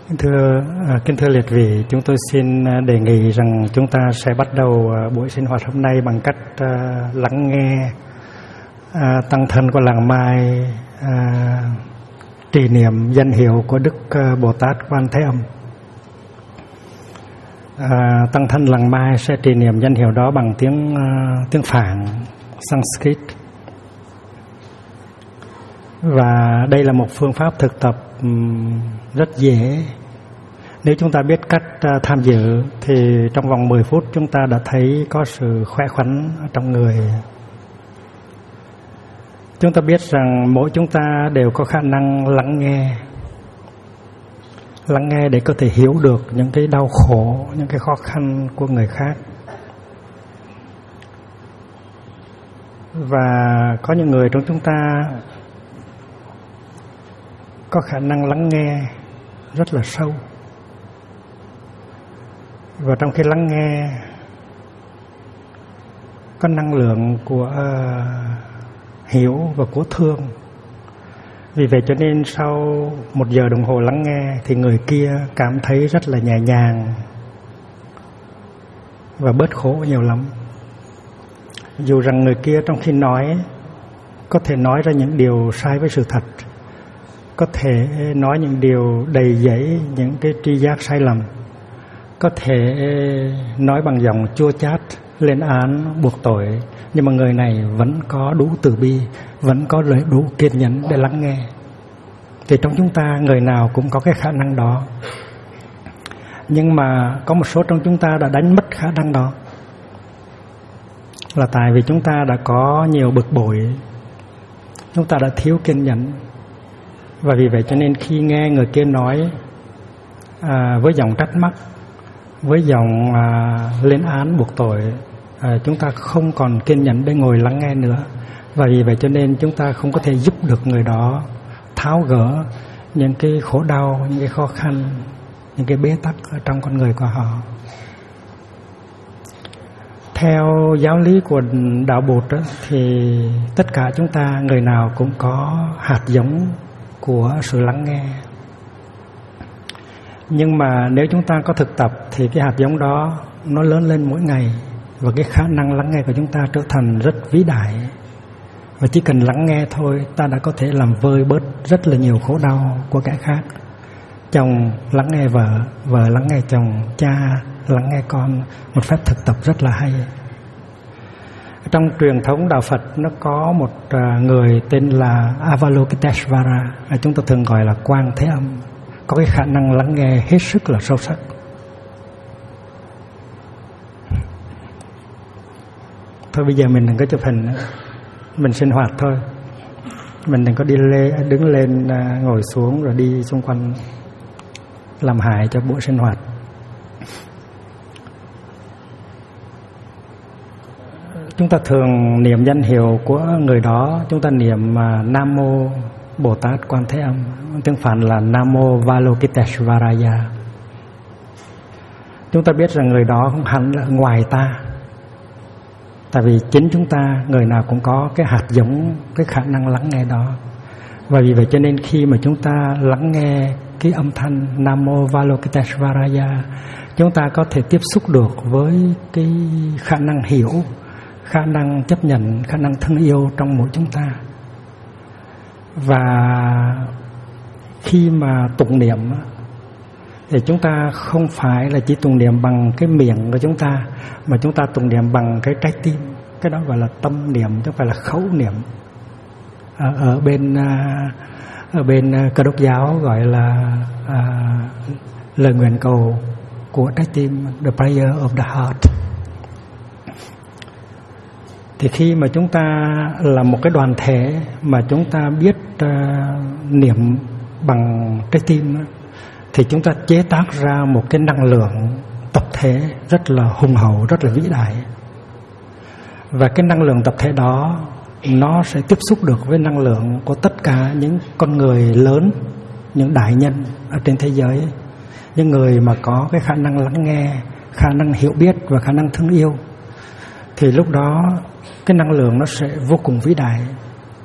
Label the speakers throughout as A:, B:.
A: Kính thưa liệt vị, chúng tôi xin đề nghị rằng chúng ta sẽ bắt đầu buổi sinh hoạt hôm nay bằng cách lắng nghe tăng thân của làng Mai trì niệm danh hiệu của Đức Bồ Tát Quan Thế Âm. Tăng thân làng Mai sẽ trì niệm danh hiệu đó bằng tiếng Phạn, Sanskrit. Và đây là một phương pháp thực tập rất dễ. Nếu chúng ta biết cách tham dự thì trong vòng 10 phút chúng ta đã thấy có sự khỏe khoắn trong người. Chúng ta biết rằng mỗi chúng ta đều có khả năng lắng nghe để có thể hiểu được những cái đau khổ, những cái khó khăn của người khác. Và có những người trong chúng ta có khả năng lắng nghe rất là sâu. Và trong khi lắng nghe có năng lượng của hiểu và của thương. Vì vậy cho nên sau 1 giờ đồng hồ lắng nghe thì người kia cảm thấy rất là nhẹ nhàng và bớt khổ nhiều lắm. Dù rằng người kia trong khi nói có thể nói ra những điều sai với sự thật, có thể nói những điều đầy dẫy những cái tri giác sai lầm, có thể nói bằng giọng chua chát, lên án, buộc tội, nhưng mà người này vẫn có đủ từ bi, vẫn có đủ kiên nhẫn để lắng nghe. Thì trong chúng ta người nào cũng có cái khả năng đó. Nhưng mà có một số trong chúng ta đã đánh mất khả năng đó, là tại vì chúng ta đã có nhiều bực bội, chúng ta đã thiếu kiên nhẫn. Và vì vậy cho nên khi nghe người kia nói với giọng trách móc, với giọng lên án buộc tội, chúng ta không còn kiên nhẫn để ngồi lắng nghe nữa. Và vì vậy cho nên chúng ta không có thể giúp được người đó tháo gỡ những cái khổ đau, những cái khó khăn, những cái bế tắc ở trong con người của họ. Theo giáo lý của đạo Bụt đó, thì tất cả chúng ta người nào cũng có hạt giống của sự lắng nghe. Nhưng mà nếu chúng ta có thực tập thì cái hạt giống đó nó lớn lên mỗi ngày, và cái khả năng lắng nghe của chúng ta trở thành rất vĩ đại. Và chỉ cần lắng nghe thôi, ta đã có thể làm vơi bớt rất là nhiều khổ đau của kẻ khác. Chồng lắng nghe vợ, vợ lắng nghe chồng, cha lắng nghe con. Một phép thực tập rất là hay. Trong truyền thống đạo Phật nó có một người tên là Avalokiteshvara, chúng ta thường gọi là Quan Thế Âm, có cái khả năng lắng nghe hết sức là sâu sắc. Thôi bây giờ mình đừng có chụp hình nữa, mình sinh hoạt thôi. Mình đừng có đứng lên ngồi xuống rồi đi xung quanh làm hại cho buổi sinh hoạt. Chúng ta thường niệm danh hiệu của người đó, chúng ta niệm Nam Mô Bồ Tát Quan Thế Âm, tiếng Phạn là Nam Mô Avalokiteshvaraya. Chúng ta biết rằng người đó không hẳn là ngoài ta, tại vì chính chúng ta người nào cũng có cái hạt giống, cái khả năng lắng nghe đó. Và vì vậy cho nên khi mà chúng ta lắng nghe cái âm thanh Nam Mô Avalokiteshvaraya, chúng ta có thể tiếp xúc được với cái khả năng hiểu, khả năng chấp nhận, khả năng thân yêu trong mỗi chúng ta. Và khi mà tụng niệm thì chúng ta không phải là chỉ tụng niệm bằng cái miệng của chúng ta, mà chúng ta tụng niệm bằng cái trái tim. Cái đó gọi là tâm niệm, chứ không phải là khẩu niệm. Ở bên Cơ đốc giáo gọi là lời nguyện cầu của trái tim, the prayer of the heart. Thì khi mà chúng ta là một cái đoàn thể mà chúng ta biết niệm bằng trái tim, thì chúng ta chế tác ra một cái năng lượng tập thể rất là hùng hậu, rất là vĩ đại. Và cái năng lượng tập thể đó nó sẽ tiếp xúc được với năng lượng của tất cả những con người lớn, những đại nhân ở trên thế giới, những người mà có cái khả năng lắng nghe, khả năng hiểu biết và khả năng thương yêu. Thì lúc đó cái năng lượng nó sẽ vô cùng vĩ đại.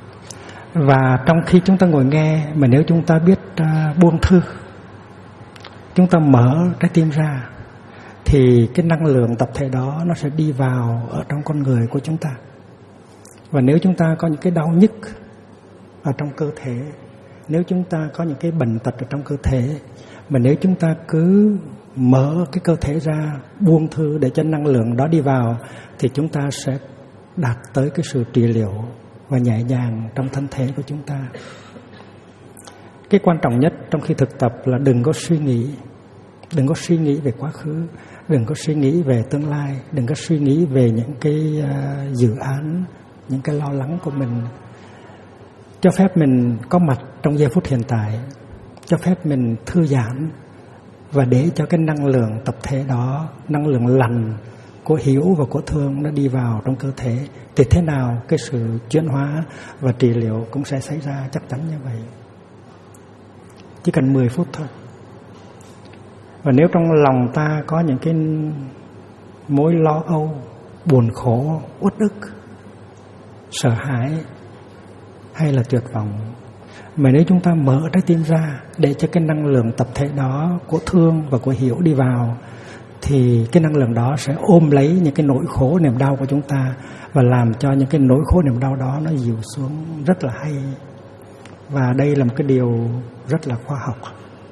A: Và trong khi chúng ta ngồi nghe, mà nếu chúng ta biết buông thư, chúng ta mở trái tim ra, thì cái năng lượng tập thể đó nó sẽ đi vào ở trong con người của chúng ta. Và nếu chúng ta có những cái đau nhức ở trong cơ thể, nếu chúng ta có những cái bệnh tật ở trong cơ thể, mà nếu chúng ta cứ mở cái cơ thể ra, buông thư để cho năng lượng đó đi vào, thì chúng ta sẽ đạt tới cái sự trị liệu và nhẹ nhàng trong thân thể của chúng ta. Cái quan trọng nhất trong khi thực tập là đừng có suy nghĩ. Đừng có suy nghĩ về quá khứ, đừng có suy nghĩ về tương lai, đừng có suy nghĩ về những cái dự án, những cái lo lắng của mình. Cho phép mình có mặt trong giây phút hiện tại, cho phép mình thư giãn, và để cho cái năng lượng tập thể đó, năng lượng lành của hiểu và của thương nó đi vào trong cơ thể, thì thế nào cái sự chuyển hóa và trị liệu cũng sẽ xảy ra, chắc chắn như vậy. Chỉ cần 10 phút thôi. Và nếu trong lòng ta có những cái mối lo âu, buồn khổ, uất ức, sợ hãi hay là tuyệt vọng, mà nếu chúng ta mở trái tim ra để cho cái năng lượng tập thể đó của thương và của hiểu đi vào, thì cái năng lượng đó sẽ ôm lấy những cái nỗi khổ niềm đau của chúng ta và làm cho những cái nỗi khổ niềm đau đó nó dịu xuống rất là hay. Và đây là một cái điều rất là khoa học.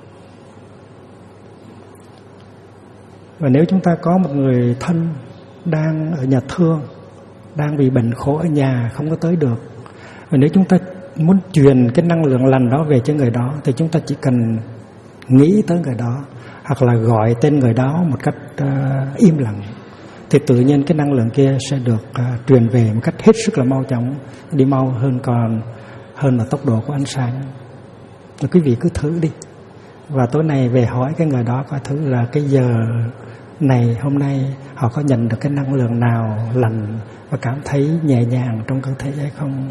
A: Và nếu chúng ta có một người thân đang ở nhà thương, đang bị bệnh khổ ở nhà không có tới được, và nếu chúng ta muốn truyền cái năng lượng lành đó về cho người đó, thì chúng ta chỉ cần nghĩ tới người đó hoặc là gọi tên người đó một cách im lặng, thì tự nhiên cái năng lượng kia sẽ được truyền về một cách hết sức là mau chóng, đi mau hơn là tốc độ của ánh sáng. Và quý vị cứ thử đi, và tối nay về hỏi cái người đó coi thử là cái giờ này hôm nay họ có nhận được cái năng lượng nào lành và cảm thấy nhẹ nhàng trong cơ thể hay không.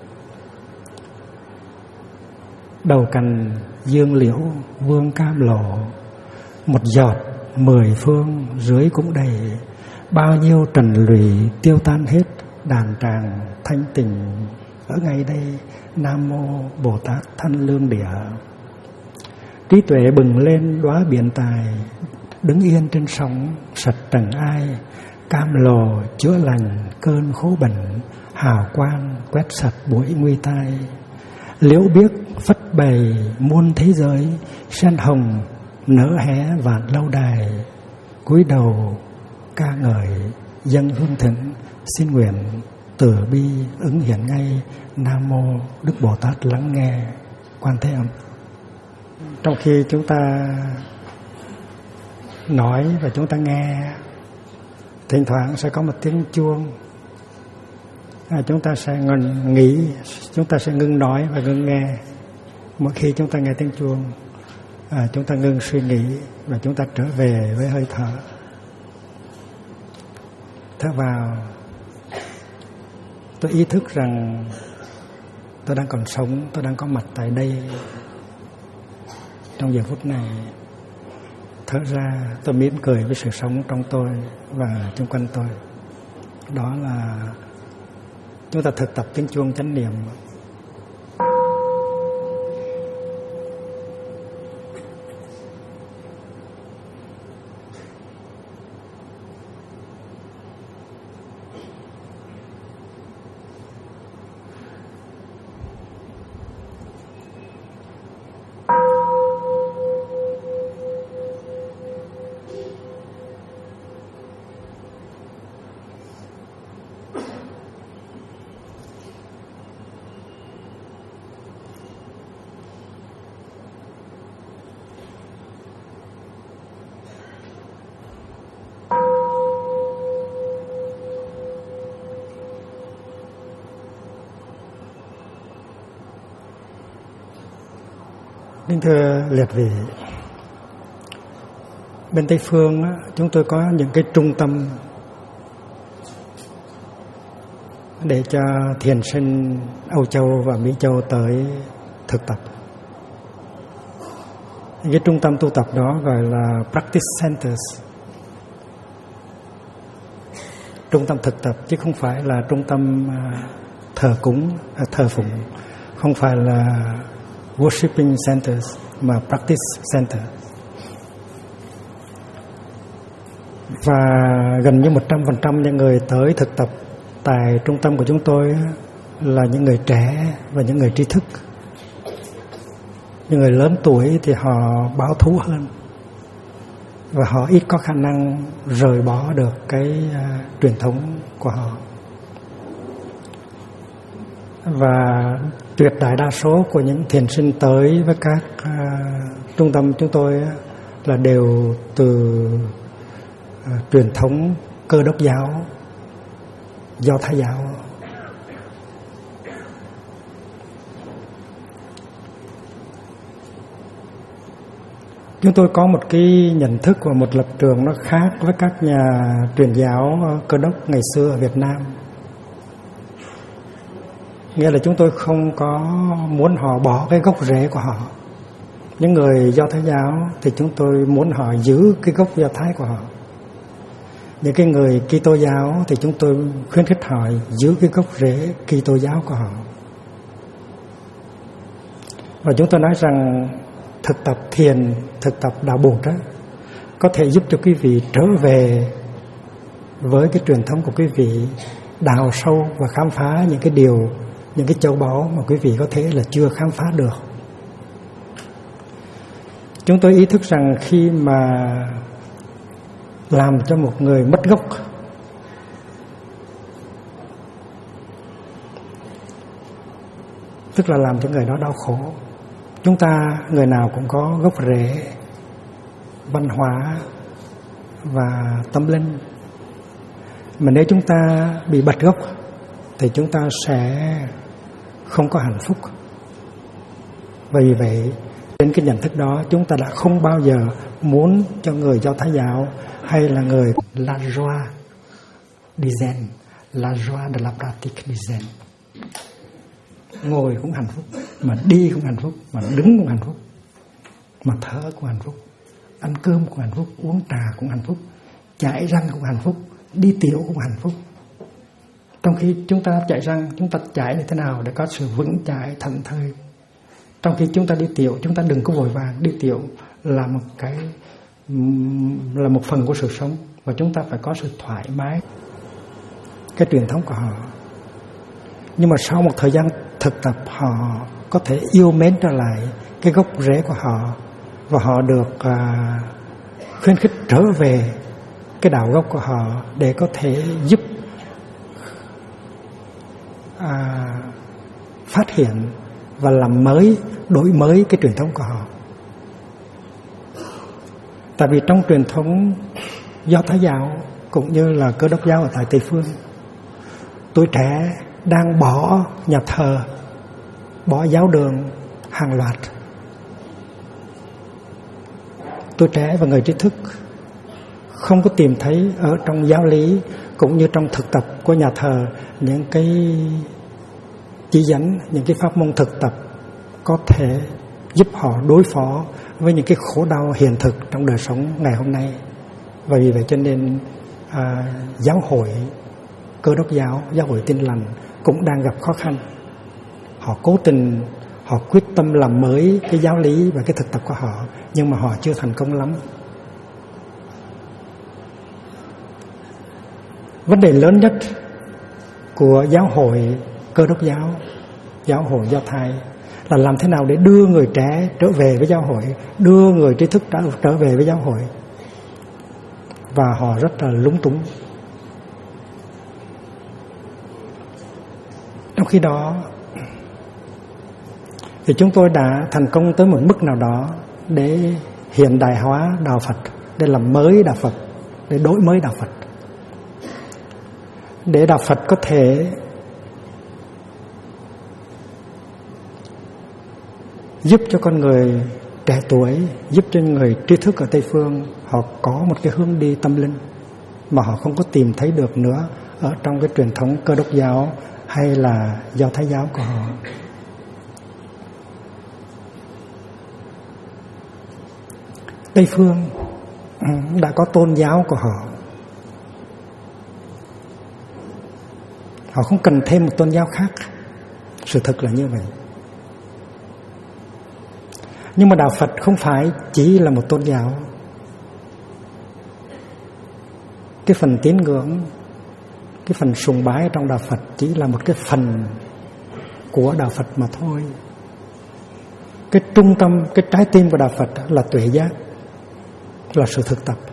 A: Đầu cành dương liễu vương cam lộ, một giọt 10 phương dưới cũng đầy, bao nhiêu trần lụy tiêu tan hết, đàn tràng thanh tình ở ngay đây. Nam mô Bồ Tát Thanh Lương Địa. Trí tuệ bừng lên đóa biển tài, đứng yên trên sóng sạch trần ai, cam lồ chữa lành cơn khổ bệnh, hào quang quét sạch bụi nguy tai. Liễu biếc phất bày muôn thế giới, sen hồng nở hé vạn lâu đài. Cúi đầu ca ngợi dâng hương thịnh, xin nguyện từ bi ứng hiện ngay. Nam mô Đức Bồ Tát lắng nghe Quan Thế Âm. Trong khi chúng ta nói và chúng ta nghe, thỉnh thoảng sẽ có một tiếng chuông. Chúng ta sẽ nghĩ, chúng ta sẽ ngưng nói và ngưng nghe. Mỗi khi chúng ta nghe tiếng chuông, chúng ta ngưng suy nghĩ và chúng ta trở về với hơi thở. Thở vào, tôi ý thức rằng tôi đang còn sống, tôi đang có mặt tại đây trong giờ phút này. Thở ra, tôi mỉm cười với sự sống trong tôi và xung quanh tôi. Đó là chúng ta thực tập tiếng chuông chánh niệm. Kính thưa liệt vị, bên Tây Phương chúng tôi có những cái trung tâm để cho thiền sinh Âu Châu và Mỹ Châu tới thực tập. Cái trung tâm tu tập đó gọi là Practice Centers, trung tâm thực tập, chứ không phải là trung tâm thờ cúng, thờ phụng, không phải là Worshipping Centers mà Practice Center. Và gần như 100% những người tới thực tập tại trung tâm của chúng tôi là những người trẻ và những người trí thức. Những người lớn tuổi thì họ bảo thủ hơn và họ ít có khả năng rời bỏ được cái truyền thống của họ. Và tuyệt đại đa số của những thiền sinh tới với các trung tâm chúng tôi là đều từ truyền thống Cơ Đốc giáo, Do Thái giáo. Chúng tôi có một cái nhận thức và một lập trường nó khác với các nhà truyền giáo Cơ Đốc ngày xưa ở Việt Nam. Nghĩa là chúng tôi không có muốn họ bỏ cái gốc rễ của họ. Những người Do Thái giáo thì chúng tôi muốn họ giữ cái gốc Do Thái của họ. Những cái người Kitô giáo thì chúng tôi khuyến khích họ giữ cái gốc rễ Kitô giáo của họ. Và chúng tôi nói rằng thực tập thiền, thực tập đạo Bụt đó có thể giúp cho quý vị trở về với cái truyền thống của quý vị, đào sâu và khám phá những cái điều, những cái châu báu mà quý vị có thể là chưa khám phá được. Chúng tôi ý thức rằng khi mà làm cho một người mất gốc, tức là làm cho người đó đau khổ. Chúng ta người nào cũng có gốc rễ văn hóa và tâm linh, mà nếu chúng ta bị bật gốc thì chúng ta sẽ không có hạnh phúc. Vì vậy trên cái nhận thức đó, chúng ta đã không bao giờ muốn cho người Do Thái giáo hay là người la joie du zen, la joie de la pratique du zen, ngồi cũng hạnh phúc, mà đi cũng hạnh phúc, mà đứng cũng hạnh phúc, mà thở cũng hạnh phúc, ăn cơm cũng hạnh phúc, uống trà cũng hạnh phúc, chải răng cũng hạnh phúc, đi tiểu cũng hạnh phúc. Trong khi chúng ta chải răng, chúng ta chải như thế nào để có sự vững chãi, thảnh thơi. Trong khi chúng ta đi tiểu, chúng ta đừng có vội vàng. Đi tiểu là một phần của sự sống, và chúng ta phải có sự thoải mái, cái truyền thống của họ. Nhưng mà sau một thời gian thực tập, họ có thể yêu mến trở lại cái gốc rễ của họ, và họ được khuyến khích trở về cái đạo gốc của họ để có thể giúp phát hiện và làm mới, đổi mới cái truyền thống của họ. Tại vì trong truyền thống Do Thái giáo cũng như là Cơ Đốc giáo ở tại Tây phương, tuổi trẻ đang bỏ nhà thờ, bỏ giáo đường hàng loạt. Tuổi trẻ và người trí thức không có tìm thấy ở trong giáo lý cũng như trong thực tập của nhà thờ những cái chỉ dẫn, những cái pháp môn thực tập có thể giúp họ đối phó với những cái khổ đau hiện thực trong đời sống ngày hôm nay. Và vì vậy cho nên giáo hội Cơ Đốc giáo, giáo hội Tin lành cũng đang gặp khó khăn. Họ cố tình, họ quyết tâm làm mới cái giáo lý và cái thực tập của họ, nhưng mà họ chưa thành công lắm. Vấn đề lớn nhất của giáo hội Cơ Đốc giáo, giáo hội Do Thái là làm thế nào để đưa người trẻ trở về với giáo hội, đưa người trí thức trở về với giáo hội. Và họ rất là lúng túng. Trong khi đó thì chúng tôi đã thành công tới một mức nào đó để hiện đại hóa đạo Phật, để làm mới đạo Phật, để đổi mới đạo Phật, để đạo Phật có thể giúp cho con người trẻ tuổi, giúp cho người trí thức ở Tây phương họ có một cái hướng đi tâm linh mà họ không có tìm thấy được nữa ở trong cái truyền thống Cơ Đốc giáo hay là Do Thái giáo của họ. Tây phương đã có tôn giáo của họ. Họ không cần thêm một tôn giáo khác. Sự thật là như vậy. Nhưng mà đạo Phật không phải chỉ là một tôn giáo. cái phần tín ngưỡng, cái phần sùng bái trong đạo Phật chỉ là một cái phần của đạo Phật mà thôi. Cái trung tâm, cái trái tim của đạo Phật là tuệ giác, là sự thực tập.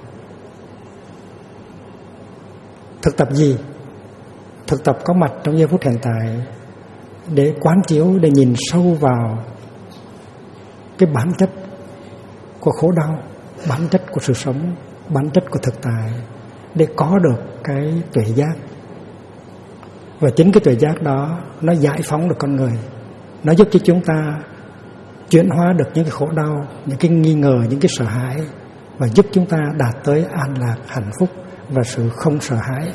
A: Thực tập gì? Thực tập có mặt trong giây phút hiện tại để quán chiếu, để nhìn sâu vào cái bản chất của khổ đau, bản chất của sự sống, bản chất của thực tại, để có được cái tuệ giác. Và chính cái tuệ giác đó nó giải phóng được con người, nó giúp cho chúng ta chuyển hóa được những cái khổ đau, những cái nghi ngờ, những cái sợ hãi, và giúp chúng ta đạt tới an lạc, hạnh phúc và sự không sợ hãi.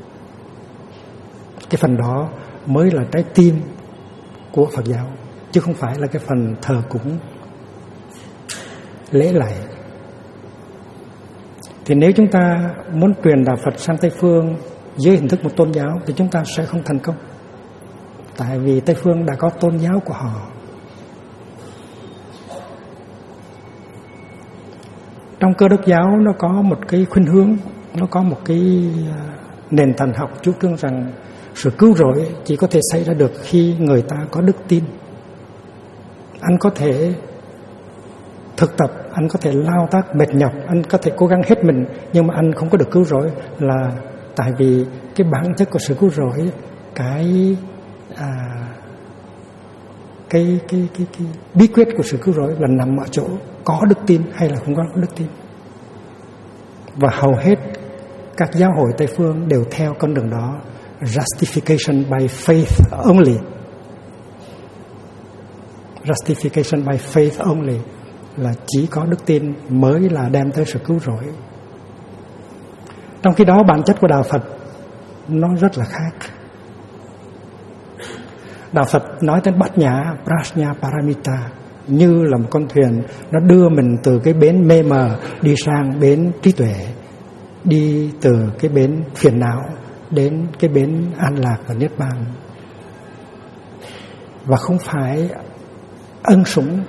A: Cái phần đó mới là trái tim của Phật giáo, chứ không phải là cái phần thờ cúng lễ lạy. Thì nếu chúng ta muốn truyền đạo Phật sang Tây Phương dưới hình thức một tôn giáo thì chúng ta sẽ không thành công. Tại vì Tây Phương đã có tôn giáo của họ. Trong Cơ Đốc giáo nó có một cái khuynh hướng, nó có một cái nền thần học chủ trương rằng sự cứu rỗi chỉ có thể xảy ra được khi người ta có đức tin. Anh có thể thực tập, anh có thể lao tác mệt nhọc, anh có thể cố gắng hết mình, nhưng mà anh không có được cứu rỗi là tại vì cái bản chất của sự cứu rỗi, cái bí quyết của sự cứu rỗi là nằm ở chỗ có đức tin hay là không có đức tin. Và hầu hết các giáo hội Tây Phương đều theo con đường đó, justification by faith only. Justification by faith only là chỉ có đức tin mới là đem tới sự cứu rỗi. Trong khi đó bản chất của đạo Phật nó rất là khác. Đạo Phật nói đến bát nhã, prajna paramita, như là một con thuyền, nó đưa mình từ cái bến mê mờ đi sang bến trí tuệ, đi từ cái bến phiền não đến cái bến an lạc và niết bàn. Và không phải ân sủng.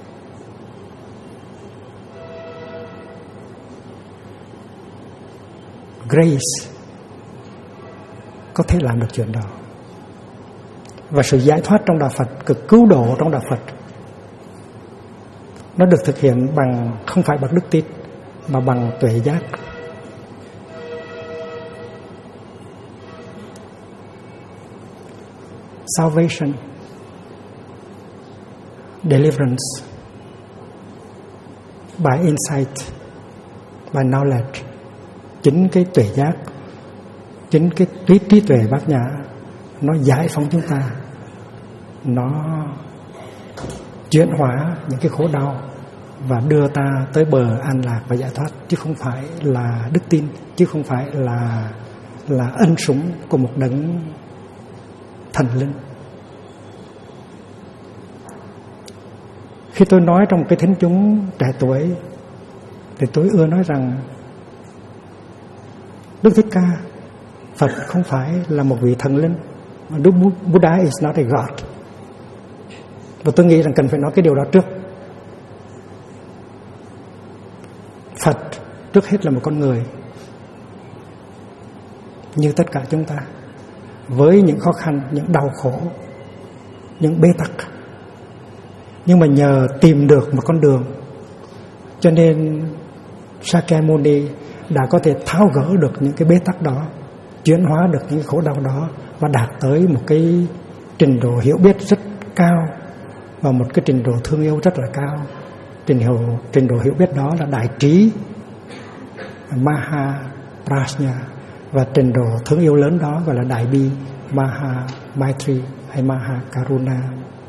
A: Grace có thể làm được chuyện đó. Và sự giải thoát trong đạo Phật, cực cứu độ trong đạo Phật, nó được thực hiện bằng, không phải bằng đức tin mà bằng tuệ giác. Salvation, deliverance by insight, by knowledge. Chính cái tuệ giác, chính cái trí tuệ bát nhã nó giải phóng chúng ta, nó chuyển hóa những cái khổ đau và đưa ta tới bờ an lạc và giải thoát, chứ không phải là đức tin, chứ không phải là ân sủng của một đấng thần linh. Khi tôi nói trong cái thính chúng trẻ tuổi thì tôi ưa nói rằng Đức Thích Ca, Phật không phải là một vị thần linh, Đức Buddha is not a god. Và tôi nghĩ rằng cần phải nói cái điều đó trước. Phật trước hết là một con người như tất cả chúng ta, với những khó khăn, những đau khổ, những bế tắc. Nhưng mà nhờ tìm được một con đường, cho nên Sakyamuni đã có thể tháo gỡ được những cái bế tắc đó, chuyển hóa được những khổ đau đó và đạt tới một cái trình độ hiểu biết rất cao và một cái trình độ thương yêu rất là cao. Trình độ hiểu biết đó là đại trí, Maha Prajna, và trình độ thương yêu lớn đó gọi là đại bi, Maha Maitri hay Maha Karuna.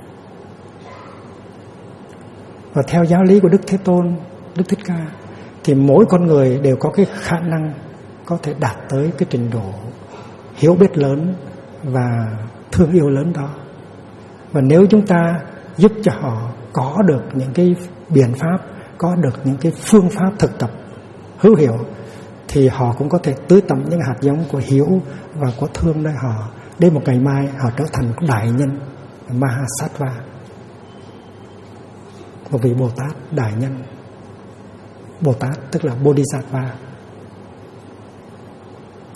A: Và theo giáo lý của Đức Thế Tôn, Đức Thích Ca, thì mỗi con người đều có cái khả năng có thể đạt tới cái trình độ hiểu biết lớn và thương yêu lớn đó. Và nếu chúng ta giúp cho họ có được những cái biện pháp, có được những cái phương pháp thực tập hữu hiệu, thì họ cũng có thể tưới tẩm những hạt giống của hiểu và của thương nơi họ, đến một ngày mai họ trở thành một đại nhân Mahasattva, một vị Bồ Tát đại nhân. Bồ Tát tức là Bodhisattva.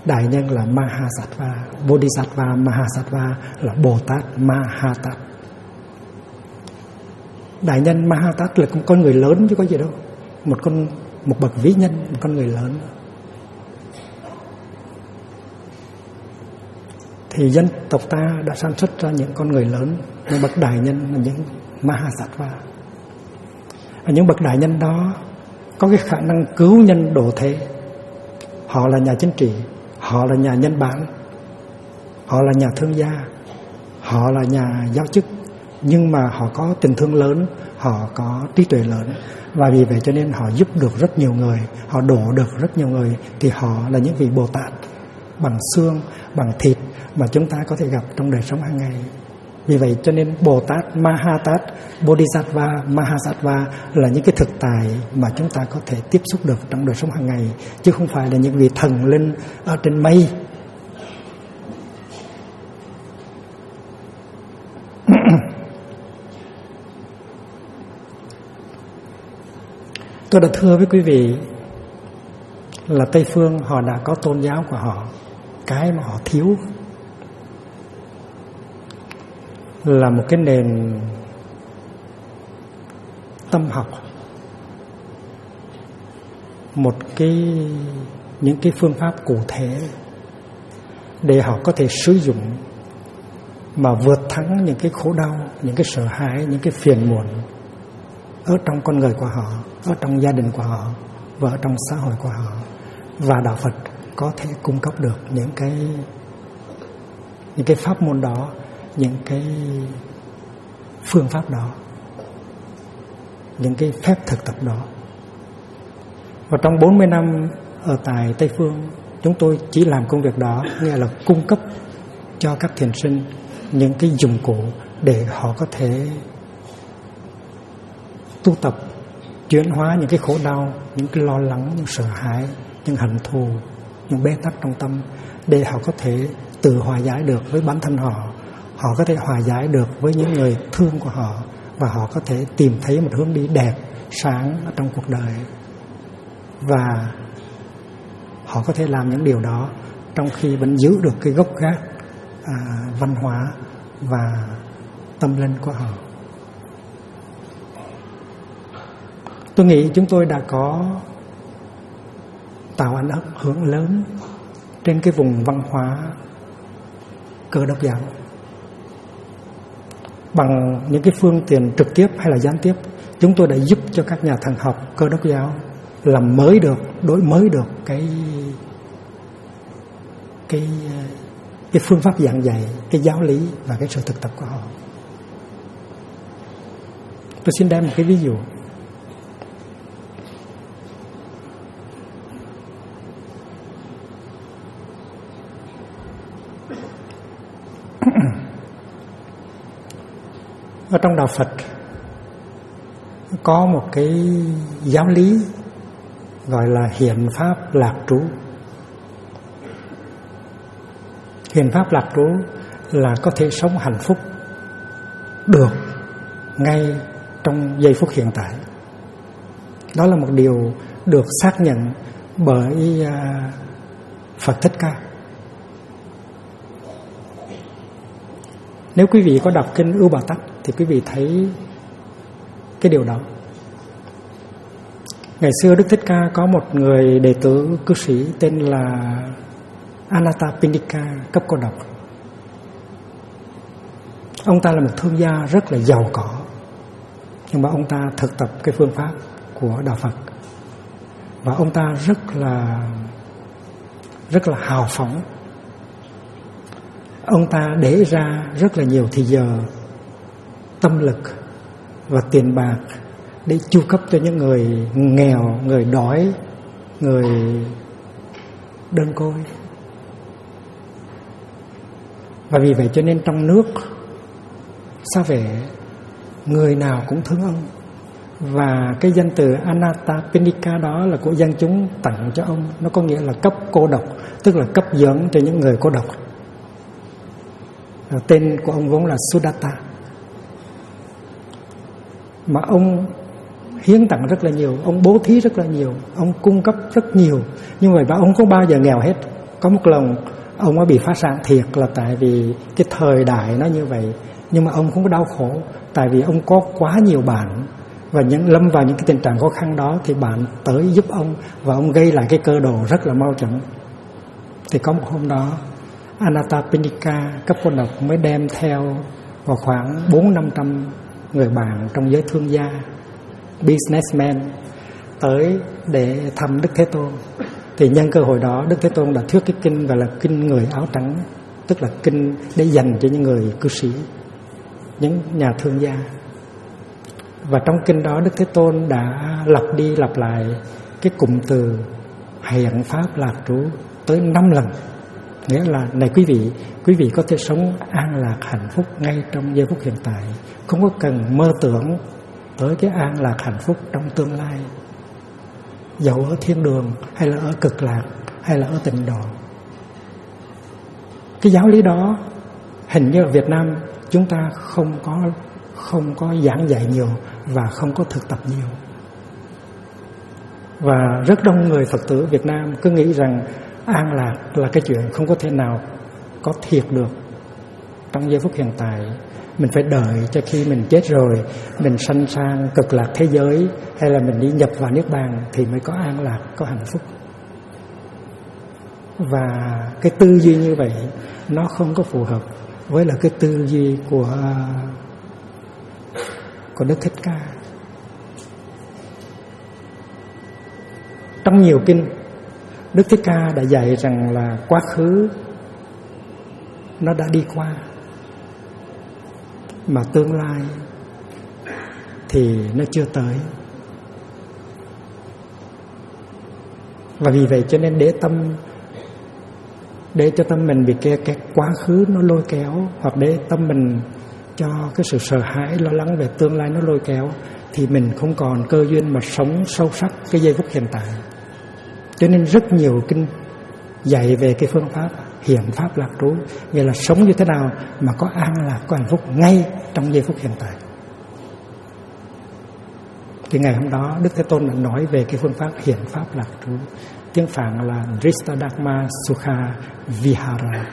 A: Đại nhân là Mahasattva, Bodhisattva Mahasattva là Bồ Tát Mahatát. Đại nhân Mahatát là con người lớn chứ có gì đâu, một bậc vĩ nhân, một con người lớn. Thì dân tộc ta đã sản xuất ra những con người lớn, những bậc đại nhân là những Mahasattva. Những bậc đại nhân đó có cái khả năng cứu nhân độ thế. Họ là nhà chính trị, họ là nhà nhân bản, họ là nhà thương gia, họ là nhà giáo chức, nhưng mà họ có tình thương lớn, họ có trí tuệ lớn, và vì vậy cho nên họ giúp được rất nhiều người, họ độ được rất nhiều người. Thì họ là những vị Bồ Tát bằng xương, bằng thịt mà chúng ta có thể gặp trong đời sống hàng ngày. Vì vậy cho nên Bồ Tát Mahatát, Bodhisattva Mahasattva là những cái thực tại mà chúng ta có thể tiếp xúc được trong đời sống hàng ngày, chứ không phải là những vị thần linh ở trên mây. Tôi đã thưa với quý vị là Tây Phương họ đã có tôn giáo của họ. Cái mà họ thiếu là một cái nền tâm học, những cái phương pháp cụ thể để họ có thể sử dụng mà vượt thắng những cái khổ đau, những cái sợ hãi, những cái phiền muộn ở trong con người của họ, ở trong gia đình của họ và ở trong xã hội của họ. Và Đạo Phật có thể cung cấp được những cái pháp môn đó, những cái phương pháp đó, những cái phép thực tập đó. Và trong 40 năm ở tại Tây Phương, chúng tôi chỉ làm công việc đó, nghĩa là cung cấp cho các thiền sinh những cái dụng cụ để họ có thể tu tập, chuyển hóa những cái khổ đau, những cái lo lắng, những sợ hãi, những hận thù, những bế tắc trong tâm, để họ có thể tự hòa giải được với bản thân họ. Họ có thể hòa giải được với những người thương của họ, và họ có thể tìm thấy một hướng đi đẹp, sáng ở trong cuộc đời. Và họ có thể làm những điều đó trong khi vẫn giữ được cái gốc gác văn hóa và tâm linh của họ. Tôi nghĩ chúng tôi đã có tạo ảnh hưởng lớn trên cái vùng văn hóa Cơ Đốc giáo. Bằng những cái phương tiện trực tiếp hay là gián tiếp, chúng tôi đã giúp cho các nhà thần học Cơ Đốc giáo làm mới được, đổi mới được cái phương pháp giảng dạy, cái giáo lý và cái sự thực tập của họ. Tôi xin đem một cái ví dụ. Ở trong Đạo Phật có một cái giáo lý gọi là hiền pháp lạc trú. Hiền pháp lạc trú là có thể sống hạnh phúc được ngay trong giây phút hiện tại. Đó là một điều được xác nhận bởi Phật Thích Ca. Nếu quý vị có đọc kinh Ưu Bà Tắc thì quý vị thấy cái điều đó. Ngày xưa Đức Thích Ca có một người đệ tử cư sĩ tên là Anathapindika cấp cô độc. Ông ta là một thương gia rất là giàu có, nhưng mà ông ta thực tập cái phương pháp của Đạo Phật, và ông ta rất là hào phóng. Ông ta để ra rất là nhiều thời giờ, tâm lực và tiền bạc để chu cấp cho những người nghèo, người đói, người đơn côi. Và vì vậy cho nên trong nước Xá Vệ người nào cũng thương ông. Và cái danh từ Anathapindika đó là của dân chúng tặng cho ông. Nó có nghĩa là cấp cô độc, tức là cấp dưỡng cho những người cô độc. Tên của ông vốn là Sudatta. Mà ông hiến tặng rất là nhiều, ông bố thí rất là nhiều, ông cung cấp rất nhiều. Nhưng vậy mà ông không bao giờ nghèo hết. Có một lần ông ấy bị phá sản thiệt là tại vì cái thời đại nó như vậy, nhưng mà ông không có đau khổ, tại vì ông có quá nhiều bạn, và lâm vào những cái tình trạng khó khăn đó thì bạn tới giúp ông, và ông gây lại cái cơ đồ rất là mau chóng. Thì có một hôm đó Anathapindika cấp cô độc mới đem theo vào khoảng 400-500 người bạn trong giới thương gia, businessman tới để thăm Đức Thế Tôn. Thì nhân cơ hội đó Đức Thế Tôn đã thuyết cái kinh gọi là kinh người áo trắng, tức là kinh để dành cho những người cư sĩ, những nhà thương gia. Và trong kinh đó Đức Thế Tôn đã lặp đi lặp lại cái cụm từ hiện pháp lạc trú tới 5 lần. Nghĩa là này quý vị có thể sống an lạc hạnh phúc ngay trong giây phút hiện tại, không có cần mơ tưởng tới cái an lạc hạnh phúc trong tương lai, dẫu ở thiên đường hay là ở cực lạc hay là ở tịnh độ. Cái giáo lý đó hình như ở Việt Nam chúng ta không có giảng dạy nhiều và không có thực tập nhiều. Và rất đông người Phật tử Việt Nam cứ nghĩ rằng an lạc là cái chuyện không có thể nào có thiệt được trong giây phút hiện tại. Mình phải đợi cho khi mình chết rồi, mình sanh sang cực lạc thế giới hay là mình đi nhập vào Niết Bàn thì mới có an lạc, có hạnh phúc. Và cái tư duy như vậy nó không có phù hợp với là cái tư duy của Đức Thích Ca. Trong nhiều kinh, Đức Thích Ca đã dạy rằng là quá khứ nó đã đi qua, mà tương lai thì nó chưa tới. Và vì vậy cho nên để cho tâm mình bị cái quá khứ nó lôi kéo, hoặc để tâm mình cho cái sự sợ hãi lo lắng về tương lai nó lôi kéo, thì mình không còn cơ duyên mà sống sâu sắc cái giây phút hiện tại. Cho nên rất nhiều kinh dạy về cái phương pháp hiện pháp lạc trú, nghĩa là sống như thế nào mà có an lạc, có hạnh phúc ngay trong giây phút hiện tại. Thì ngày hôm đó Đức Thế Tôn đã nói về cái phương pháp hiện pháp lạc trú, tiếng Phạn là Dristadharma Sukha Vihara.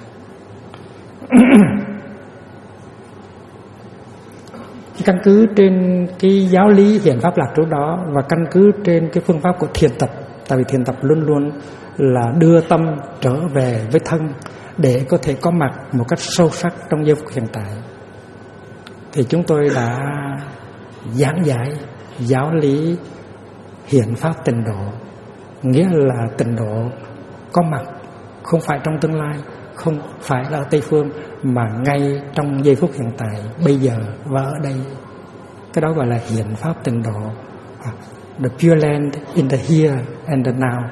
A: Căn cứ trên cái giáo lý hiện pháp lạc trú đó, và căn cứ trên cái phương pháp của thiền tập, tại vì thiền tập luôn luôn là đưa tâm trở về với thân để có thể có mặt một cách sâu sắc trong giây phút hiện tại, thì chúng tôi đã giảng giải giáo lý hiện pháp tịnh độ, nghĩa là tịnh độ có mặt không phải trong tương lai, không phải là ở Tây Phương, mà ngay trong giây phút hiện tại, bây giờ và ở đây. Cái đó gọi là hiện pháp tịnh độ, the pure land in the here and the now.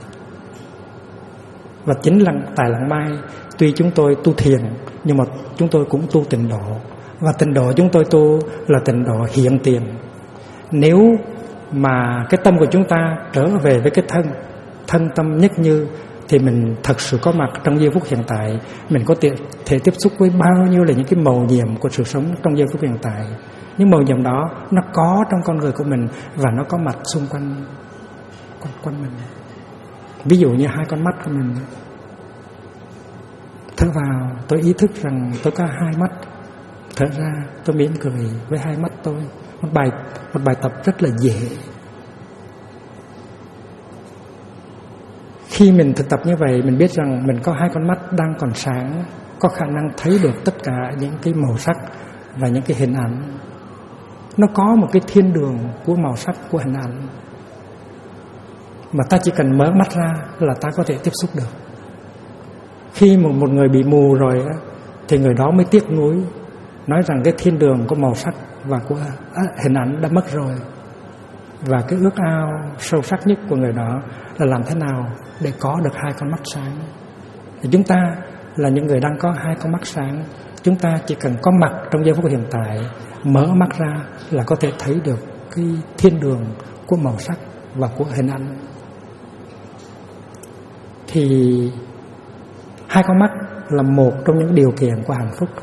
A: Và chính là tại Lạng Mai, tuy chúng tôi tu thiền nhưng mà chúng tôi cũng tu tịnh độ. Và tịnh độ chúng tôi tu là tịnh độ hiện tiền. Nếu mà cái tâm của chúng ta trở về với cái thân tâm nhất như, thì mình thật sự có mặt trong giây phút hiện tại. Mình có thể tiếp xúc với bao nhiêu là những cái màu nhiệm của sự sống trong giây phút hiện tại. Những màu nhiệm đó nó có trong con người của mình và nó có mặt xung quanh mình. Ví dụ như hai con mắt của mình, thở vào tôi ý thức rằng tôi có hai mắt, thở ra tôi mỉm cười với hai mắt tôi. Một bài tập rất là dễ. Khi mình thực tập như vậy, mình biết rằng mình có hai con mắt đang còn sáng, có khả năng thấy được tất cả những cái màu sắc và những cái hình ảnh. Nó có một cái thiên đường của màu sắc, của hình ảnh, mà ta chỉ cần mở mắt ra là ta có thể tiếp xúc được. Khi một người bị mù rồi á, thì người đó mới tiếc nuối, nói rằng cái thiên đường của màu sắc và của hình ảnh đã mất rồi. Và cái ước ao sâu sắc nhất của người đó là làm thế nào để có được hai con mắt sáng. Thì chúng ta là những người đang có hai con mắt sáng, chúng ta chỉ cần có mặt trong giây phút hiện tại, mở mắt ra là có thể thấy được cái thiên đường của màu sắc và của hình ảnh. Thì hai con mắt là một trong những điều kiện của hạnh phúc.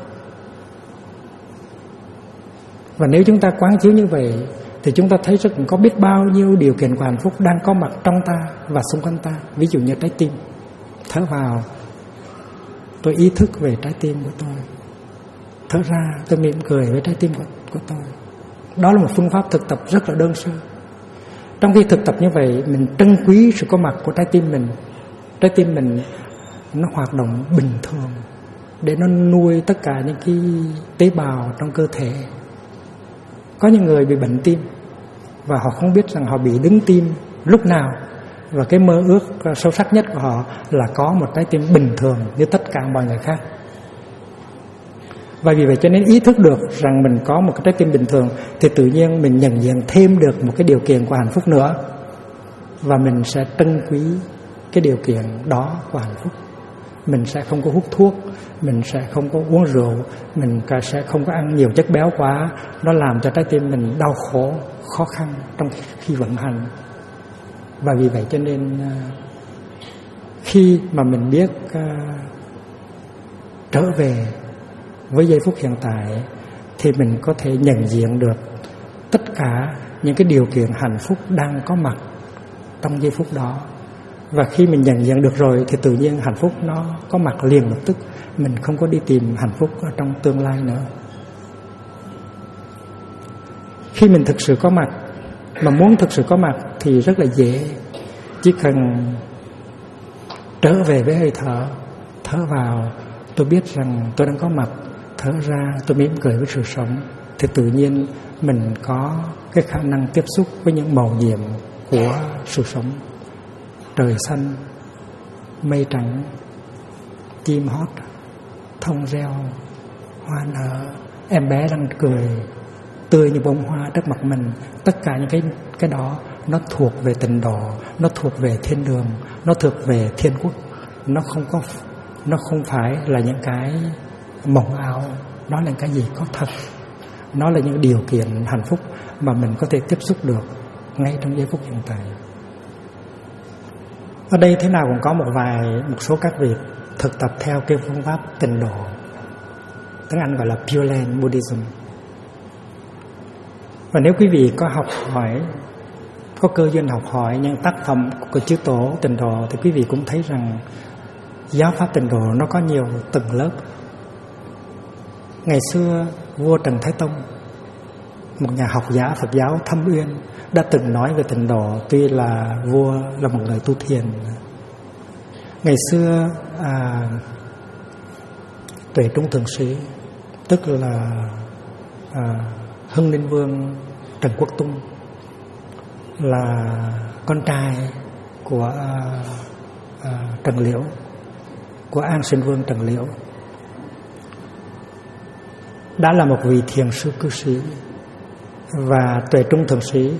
A: Và nếu chúng ta quán chiếu như vậy thì chúng ta thấy rất có biết bao nhiêu điều kiện của hạnh phúc đang có mặt trong ta và xung quanh ta. Ví dụ như trái tim. Thở vào, tôi ý thức về trái tim của tôi. Thở ra, tôi mỉm cười với trái tim của tôi. Đó là một phương pháp thực tập rất là đơn sơ. Trong khi thực tập như vậy, mình trân quý sự có mặt của trái tim mình. Trái tim mình nó hoạt động bình thường để nó nuôi tất cả những cái tế bào trong cơ thể. Có những người bị bệnh tim và họ không biết rằng họ bị đứng tim lúc nào, và cái mơ ước sâu sắc nhất của họ là có một trái tim bình thường như tất cả mọi người khác. Và vì vậy cho nên ý thức được rằng mình có một cái trái tim bình thường thì tự nhiên mình nhận diện thêm được một cái điều kiện của hạnh phúc nữa, và mình sẽ trân quý cái điều kiện đó của hạnh phúc. Mình sẽ không có hút thuốc, mình sẽ không có uống rượu, mình sẽ không có ăn nhiều chất béo quá. Nó làm cho trái tim mình đau khổ, khó khăn trong khi vận hành. Và vì vậy cho nên khi mà mình biết trở về với giây phút hiện tại thì mình có thể nhận diện được tất cả những cái điều kiện hạnh phúc đang có mặt trong giây phút đó. Và khi mình nhận diện được rồi thì tự nhiên hạnh phúc nó có mặt liền lập tức. Mình không có đi tìm hạnh phúc ở trong tương lai nữa. Khi mình thực sự có mặt, mà muốn thực sự có mặt thì rất là dễ. Chỉ cần trở về với hơi thở. Thở vào, tôi biết rằng tôi đang có mặt. Thở ra, tôi mỉm cười với sự sống. Thì tự nhiên mình có cái khả năng tiếp xúc với những màu nhiệm của sự sống. Trời xanh, mây trắng, chim hót, thông reo, hoa nở, em bé đang cười tươi như bông hoa trước mặt mình. Tất cả những cái đó nó thuộc về tịnh độ, nó thuộc về thiên đường, nó thuộc về thiên quốc. Nó không phải là những cái mộng ảo, nó là cái gì có thật. Nó là những điều kiện hạnh phúc mà mình có thể tiếp xúc được ngay trong giây phút hiện tại. Ở đây thế nào cũng có một số các vị thực tập theo cái phương pháp tịnh độ, tiếng Anh gọi là Pure Land Buddhism. Và nếu quý vị có học hỏi, có cơ duyên học hỏi những tác phẩm của chư tổ tịnh độ thì quý vị cũng thấy rằng giáo pháp tịnh độ nó có nhiều tầng lớp. Ngày xưa vua Trần Thái Tông, một nhà học giả Phật giáo thâm uyên, đã từng nói về tịnh độ. Tuy là vua là một người tu thiền. Ngày xưa Tuệ Trung Thượng Sĩ, tức là Hưng Ninh Vương Trần Quốc Tung, là con trai của Trần Liễu, của An Sinh Vương Trần Liễu, đã là một vị thiền sư cư sĩ. Và Tuệ Trung Thượng Sĩ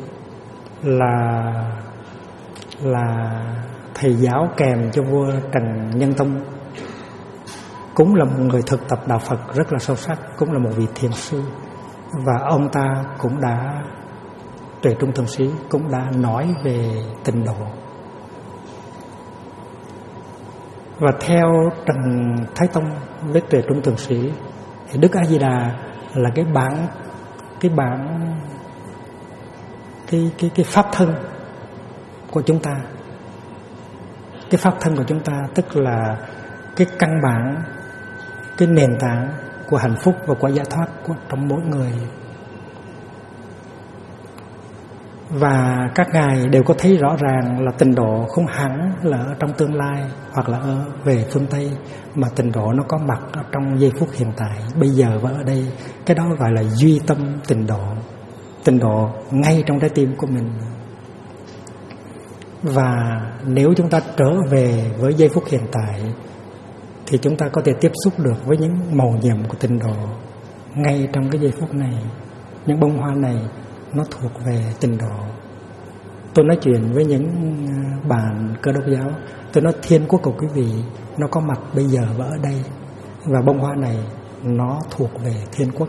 A: là thầy giáo kèm cho vua Trần Nhân Tông, cũng là một người thực tập đạo Phật rất là sâu sắc, cũng là một vị thiền sư. Và ông ta cũng đã, Tuệ Trung Thượng Sĩ cũng đã nói về tịnh độ. Và theo Trần Thái Tông với Tuệ Trung Thượng Sĩ thì Đức A Di Đà là cái pháp thân của chúng ta. Cái pháp thân của chúng ta tức là cái căn bản, cái nền tảng của hạnh phúc và của giải thoát trong mỗi người. Và các ngài đều có thấy rõ ràng là tịnh độ không hẳn là ở trong tương lai hoặc là về phương Tây, mà tịnh độ nó có mặt ở trong giây phút hiện tại, bây giờ và ở đây. Cái đó gọi là duy tâm tịnh độ. Tịnh độ ngay trong trái tim của mình. Và nếu chúng ta trở về với giây phút hiện tại thì chúng ta có thể tiếp xúc được với những màu nhiệm của tịnh độ ngay trong cái giây phút này. Những bông hoa này nó thuộc về tịnh độ. Tôi nói chuyện với những bạn Cơ Đốc giáo, tôi nói thiên quốc của quý vị nó có mặt bây giờ và ở đây, và bông hoa này nó thuộc về thiên quốc.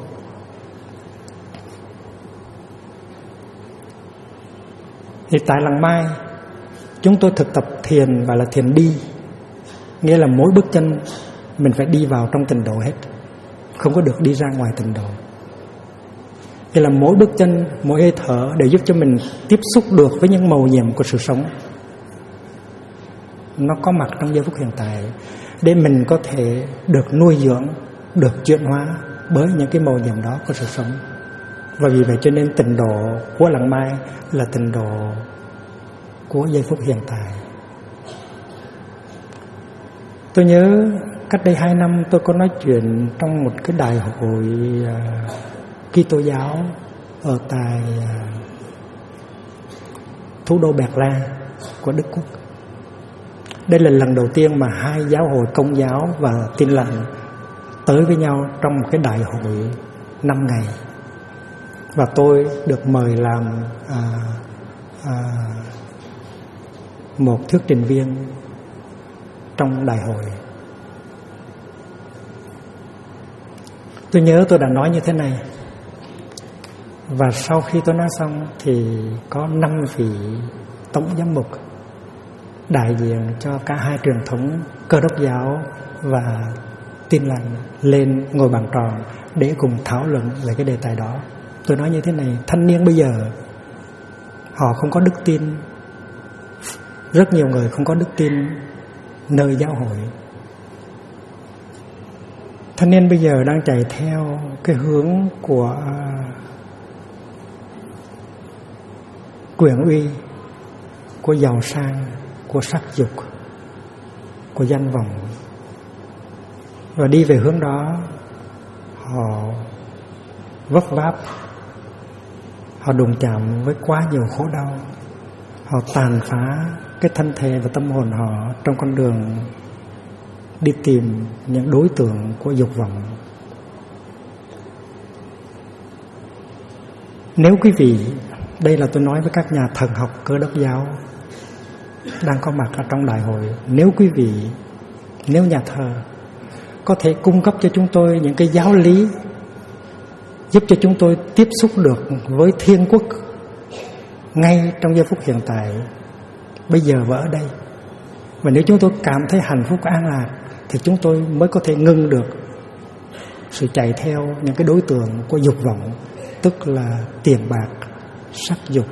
A: Thì tại Làng Mai chúng tôi thực tập thiền gọi là thiền đi, nghĩa là mỗi bước chân mình phải đi vào trong tịnh độ hết, không có được đi ra ngoài tịnh độ. Thì là mỗi bước chân, mỗi hơi thở để giúp cho mình tiếp xúc được với những màu nhiệm của sự sống. nó có mặt trong giây phút hiện tại, để mình có thể được nuôi dưỡng, được chuyển hóa bởi những cái màu nhiệm đó của sự sống. Và vì vậy cho nên tịnh độ của Lặng Mai là tịnh độ của giây phút hiện tại. Tôi nhớ cách đây 2 năm tôi có nói chuyện trong một cái đại hội Kitô giáo ở tại thủ đô Berlin của Đức Quốc. Đây là lần đầu tiên mà 2 giáo hội Công giáo và Tin lành tới với nhau trong một cái đại hội 5 ngày. Và tôi được mời làm một thuyết trình viên trong đại hội. Tôi nhớ tôi đã nói như thế này. Và sau khi tôi nói xong thì có 5 vị tổng giám mục đại diện cho cả 2 truyền thống Cơ Đốc giáo và Tin lành lên ngồi bàn tròn để cùng thảo luận về cái đề tài đó. Tôi nói như thế này: thanh niên bây giờ họ không có đức tin, rất nhiều người không có đức tin nơi giáo hội. Thanh niên bây giờ đang chạy theo cái hướng của quyền uy, của giàu sang, của sắc dục, của danh vọng. Và đi về hướng đó, họ vấp váp, họ đụng chạm với quá nhiều khổ đau, họ tàn phá cái thân thể và tâm hồn họ trong con đường đi tìm những đối tượng của dục vọng. Nếu quý vị, đây là tôi nói với các nhà thần học Cơ Đốc giáo đang có mặt ở trong đại hội, nếu quý vị, nếu nhà thờ có thể cung cấp cho chúng tôi những cái giáo lý giúp cho chúng tôi tiếp xúc được với thiên quốc ngay trong giây phút hiện tại, bây giờ và ở đây. Và nếu chúng tôi cảm thấy hạnh phúc an lạc thì chúng tôi mới có thể ngưng được sự chạy theo những cái đối tượng của dục vọng, tức là tiền bạc, sắc dục,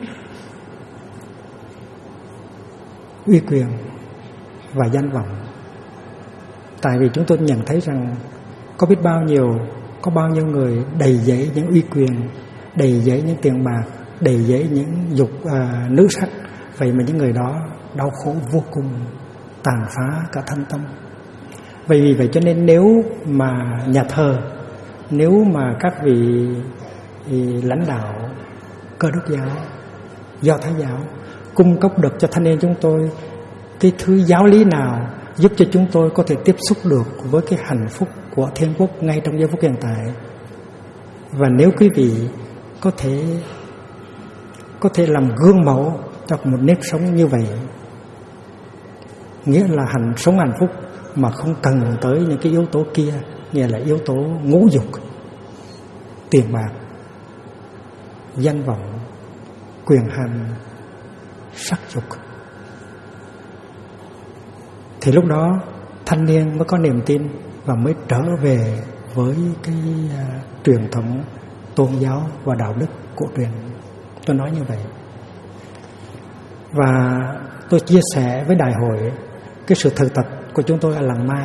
A: uy quyền và danh vọng. Tại vì chúng tôi nhận thấy rằng có có bao nhiêu người đầy dẫy những uy quyền, đầy dẫy những tiền bạc, đầy dẫy những dục nữ sắc. Vậy mà những người đó đau khổ vô cùng, tàn phá cả thân tâm. Vì vậy cho nên nếu mà nhà thờ, nếu mà các vị lãnh đạo Cơ Đốc giáo, Do Thái giáo cung cấp được cho thanh niên chúng tôi cái thứ giáo lý nào giúp cho chúng tôi có thể tiếp xúc được với cái hạnh phúc của thiên quốc ngay trong giây phút hiện tại. Và nếu quý vị có thể làm gương mẫu cho một nếp sống như vậy, nghĩa là sống hạnh phúc mà không cần tới những cái yếu tố kia, nghĩa là yếu tố ngũ dục, tiền bạc, danh vọng, quyền hành, sắc dục, thì lúc đó thanh niên mới có niềm tin và mới trở về với cái truyền thống tôn giáo và đạo đức cổ truyền. Tôi nói như vậy. Và tôi chia sẻ với đại hội cái sự thực tập của chúng tôi ở Làng Mai.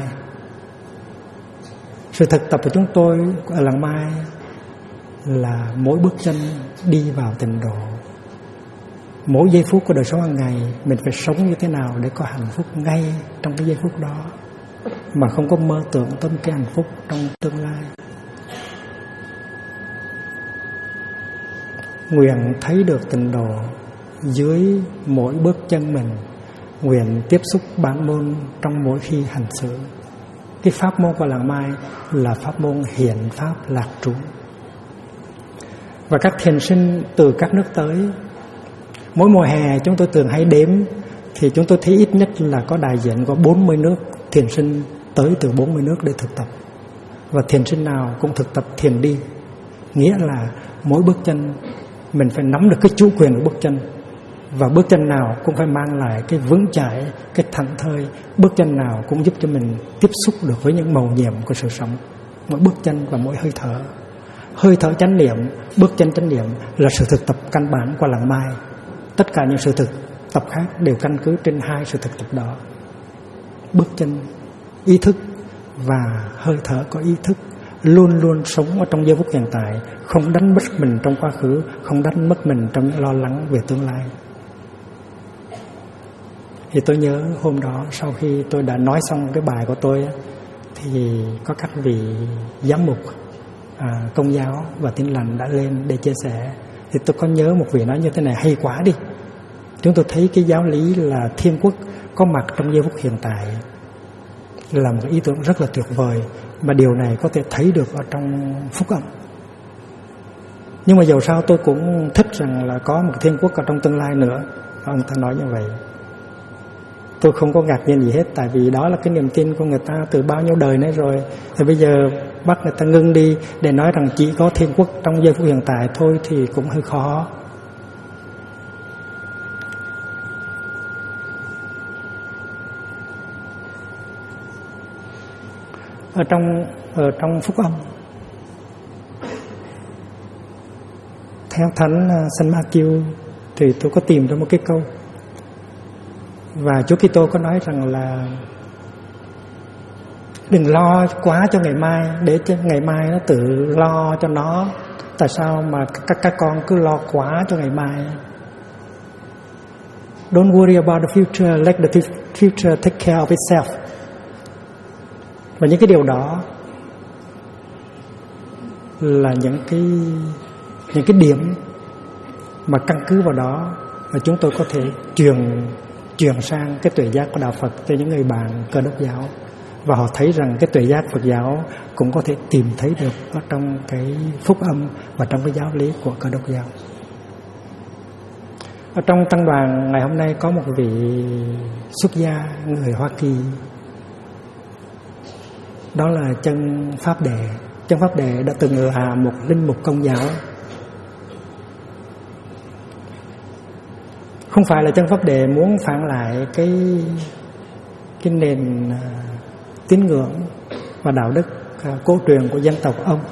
A: Sự thực tập của chúng tôi ở Làng Mai là mỗi bước chân đi vào tịnh độ. Mỗi giây phút của đời sống hàng ngày mình phải sống như thế nào để có hạnh phúc ngay trong cái giây phút đó, mà không có mơ tưởng tới cái hạnh phúc trong tương lai. Nguyện thấy được tịnh độ dưới mỗi bước chân mình, nguyện tiếp xúc bản môn trong mỗi khi hành xử. Cái pháp môn của Làng Mai là pháp môn hiện pháp lạc trú. Và các thiền sinh từ các nước tới, mỗi mùa hè chúng tôi thường hay đếm thì chúng tôi thấy ít nhất là có đại diện có 40 nước thiền sinh tới từ 40 nước để thực tập. Và thiền sinh nào cũng thực tập thiền đi, nghĩa là mỗi bước chân mình phải nắm được cái chủ quyền của bước chân, và bước chân nào cũng phải mang lại cái vững chãi, cái thảnh thơi. Bước chân nào cũng giúp cho mình tiếp xúc được với những màu nhiệm của sự sống. Mỗi bước chân và mỗi hơi thở. Hơi thở chánh niệm, bước chân chánh niệm là sự thực tập căn bản của Làng Mai. Tất cả những sự tập khác đều căn cứ trên hai sự thực tập đó. Bước chân ý thức và hơi thở có ý thức, luôn luôn sống ở trong giây phút hiện tại, không đánh mất mình trong quá khứ, không đánh mất mình trong những lo lắng về tương lai. Thì tôi nhớ hôm đó sau khi tôi đã nói xong cái bài của tôi thì có các vị giám mục Công giáo và Tin lành đã lên để chia sẻ. Thì tôi có nhớ một vị nói như thế này: hay quá đi, chúng tôi thấy cái giáo lý là thiên quốc có mặt trong giây phút hiện tại là một ý tưởng rất là tuyệt vời, mà điều này có thể thấy được ở trong phúc âm. Nhưng mà dầu sao tôi cũng thích rằng là có một thiên quốc ở trong tương lai nữa. Ông ta nói như vậy, tôi không có ngạc nhiên gì hết, tại vì đó là cái niềm tin của người ta từ bao nhiêu đời nay rồi. Thì bây giờ bắt người ta ngưng đi để nói rằng chỉ có thiên quốc trong giây phút hiện tại thôi thì cũng hơi khó. Ở trong phúc âm, theo Thánh Saint Matthew thì tôi có tìm ra một cái câu, và Chúa Kitô có nói rằng là đừng lo quá cho ngày mai, để cho ngày mai nó tự lo cho nó. Tại sao mà các con cứ lo quá cho ngày mai? Don't worry about the future, let the future take care of itself. Và những cái điều đó là những cái điểm mà căn cứ vào đó mà chúng tôi có thể truyền sang cái tuệ giác của đạo Phật cho những người bạn Cơ Đốc giáo, và họ thấy rằng cái tuệ giác Phật giáo cũng có thể tìm thấy được ở trong cái phúc âm và trong cái giáo lý của Cơ Đốc giáo. Ở trong tăng đoàn ngày hôm nay có một vị xuất gia người Hoa Kỳ, đó là Chân Pháp Đệ. Chân Pháp Đệ đã từng là một linh mục Công giáo. Không phải là Chân Pháp Đệ muốn phản lại cái nền tín ngưỡng và đạo đức cổ truyền của dân tộc ông,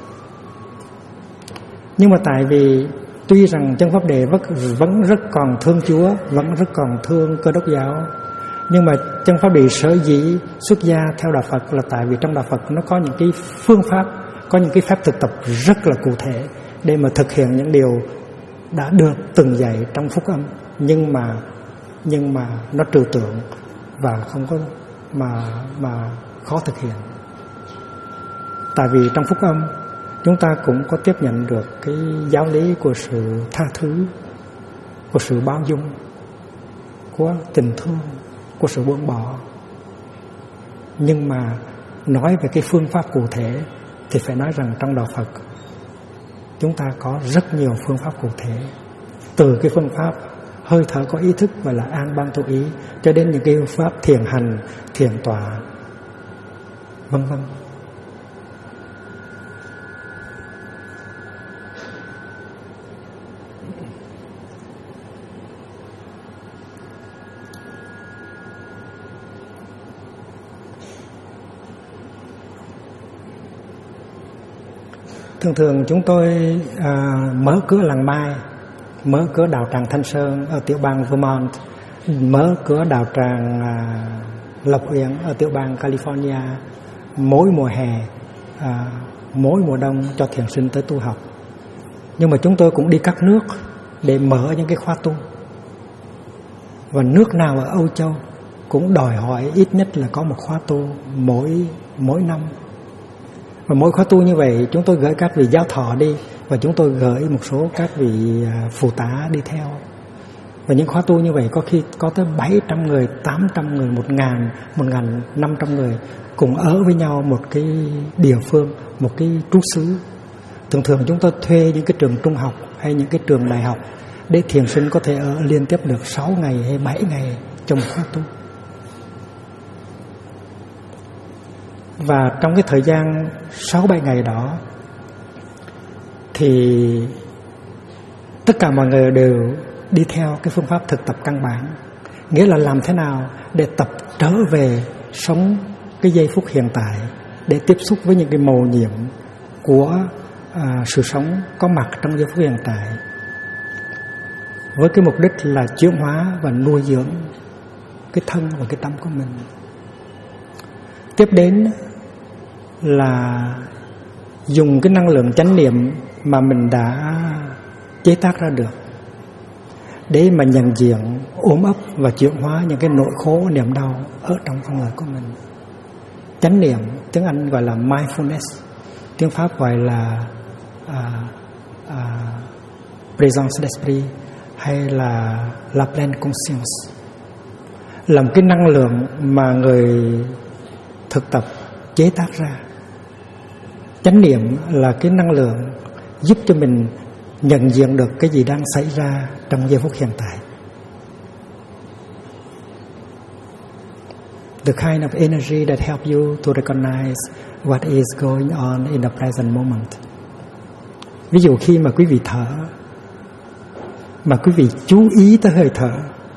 A: nhưng mà tại vì tuy rằng Chân Pháp Đệ vẫn rất còn thương Chúa, vẫn rất còn thương Cơ Đốc giáo, nhưng mà Chân Pháp Đệ sở dĩ xuất gia theo đạo Phật là tại vì trong đạo Phật nó có những cái phương pháp, có những cái phép thực tập rất là cụ thể để mà thực hiện những điều đã được từng dạy trong phúc âm, nhưng mà nó trừu tượng và không có mà khó thực hiện. Tại vì trong phúc âm chúng ta cũng có tiếp nhận được cái giáo lý của sự tha thứ, của sự bao dung, của tình thương, của sự buông bỏ. Nhưng mà nói về cái phương pháp cụ thể thì phải nói rằng trong đạo Phật chúng ta có rất nhiều phương pháp cụ thể, từ cái phương pháp hơi thở có ý thức và là an ban tu ý, cho đến những cái phương pháp thiền hành, thiền tọa, vân vân. Thường chúng tôi mở cửa làng Mai, mở cửa đạo tràng Thanh Sơn ở tiểu bang Vermont, mở cửa đạo tràng Lộc Uyển ở tiểu bang California mỗi mùa hè, mỗi mùa đông cho thiền sinh tới tu học. Nhưng mà chúng tôi cũng đi các nước để mở những cái khóa tu, và nước nào ở Âu Châu cũng đòi hỏi ít nhất là có một khóa tu mỗi năm. Và mỗi khóa tu như vậy chúng tôi gửi các vị giáo thọ đi, và chúng tôi gửi một số các vị phụ tá đi theo. Và những khóa tu như vậy có khi có tới 700 người, 800 người, 1.500 người cùng ở với nhau một cái địa phương, một cái trú xứ. Thường chúng tôi thuê những cái trường trung học hay những cái trường đại học để thiền sinh có thể ở liên tiếp được 6 ngày hay 7 ngày trong một khóa tu. Và trong cái thời gian 6-7 ngày đó thì tất cả mọi người đều đi theo cái phương pháp thực tập căn bản, nghĩa là làm thế nào để tập trở về sống cái giây phút hiện tại, để tiếp xúc với những cái mầu nhiệm của sự sống có mặt trong giây phút hiện tại. với cái mục đích là chuyển hóa và nuôi dưỡng cái thân và cái tâm của mình. Tiếp đến là dùng cái năng lượng chánh niệm mà mình đã chế tác ra được để mà nhận diện, ôm ấp và chuyển hóa những cái nỗi khổ, niềm đau ở trong con người của mình. Chánh niệm, tiếng Anh gọi là mindfulness, tiếng Pháp gọi là présence d'esprit hay là la pleine conscience, là một cái năng lượng mà người thực tập chế tác ra. Chánh niệm là cái năng lượng giúp cho mình nhận diện được cái gì đang xảy ra trong giây phút hiện tại. The kind of energy that help you to recognize what is going on in the present moment. Ví dụ khi mà quý vị thở, mà quý vị chú ý tới hơi thở,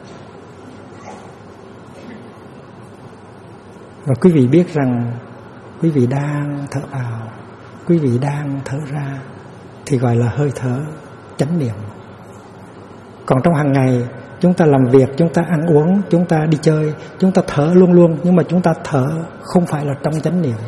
A: và quý vị biết rằng quý vị đang thở vào, quý vị đang thở ra, thì gọi là hơi thở chánh niệm. Còn trong hàng ngày, chúng ta làm việc, chúng ta ăn uống, chúng ta đi chơi, chúng ta thở luôn luôn, nhưng mà chúng ta thở không phải là trong chánh niệm.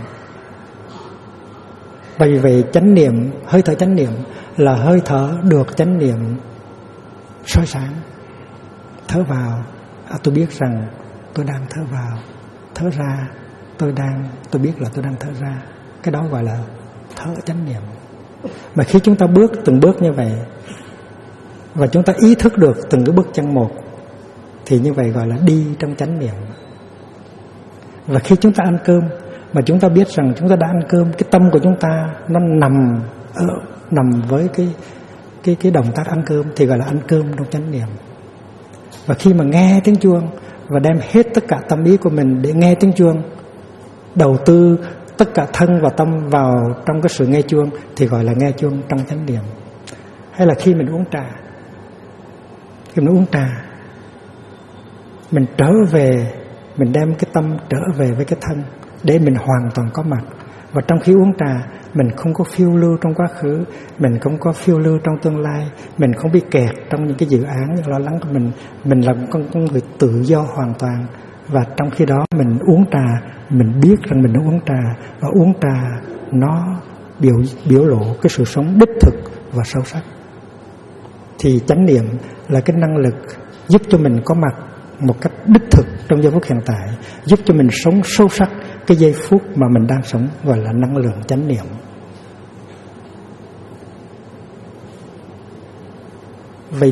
A: Bởi vì chánh niệm, hơi thở chánh niệm là hơi thở được chánh niệm soi sáng. Thở vào, tôi biết rằng tôi đang thở vào. Thở ra, tôi biết là tôi đang thở ra. Cái đó gọi là thở chánh niệm. Mà khi chúng ta bước từng bước như vậy, và chúng ta ý thức được từng cái bước chân một, thì như vậy gọi là đi trong chánh niệm. Và khi chúng ta ăn cơm mà chúng ta biết rằng chúng ta đã ăn cơm, cái tâm của chúng ta nó nằm với cái động tác ăn cơm, thì gọi là ăn cơm trong chánh niệm. Và khi mà nghe tiếng chuông và đem hết tất cả tâm ý của mình để nghe tiếng chuông, đầu tư tất cả thân và tâm vào trong cái sự nghe chuông, thì gọi là nghe chuông trong chánh niệm. Hay là khi mình uống trà, mình trở về, mình đem cái tâm trở về với cái thân để mình hoàn toàn có mặt. Và trong khi uống trà, mình không có phiêu lưu trong quá khứ, mình không có phiêu lưu trong tương lai, mình không bị kẹt trong những cái dự án, những lo lắng của mình là con người tự do hoàn toàn. Và trong khi đó mình uống trà, mình biết rằng mình đã uống trà, và uống trà nó biểu lộ cái sự sống đích thực và sâu sắc. Thì chánh niệm là cái năng lực giúp cho mình có mặt một cách đích thực trong giây phút hiện tại, giúp cho mình sống sâu sắc cái giây phút mà mình đang sống, gọi là năng lượng chánh niệm. Vậy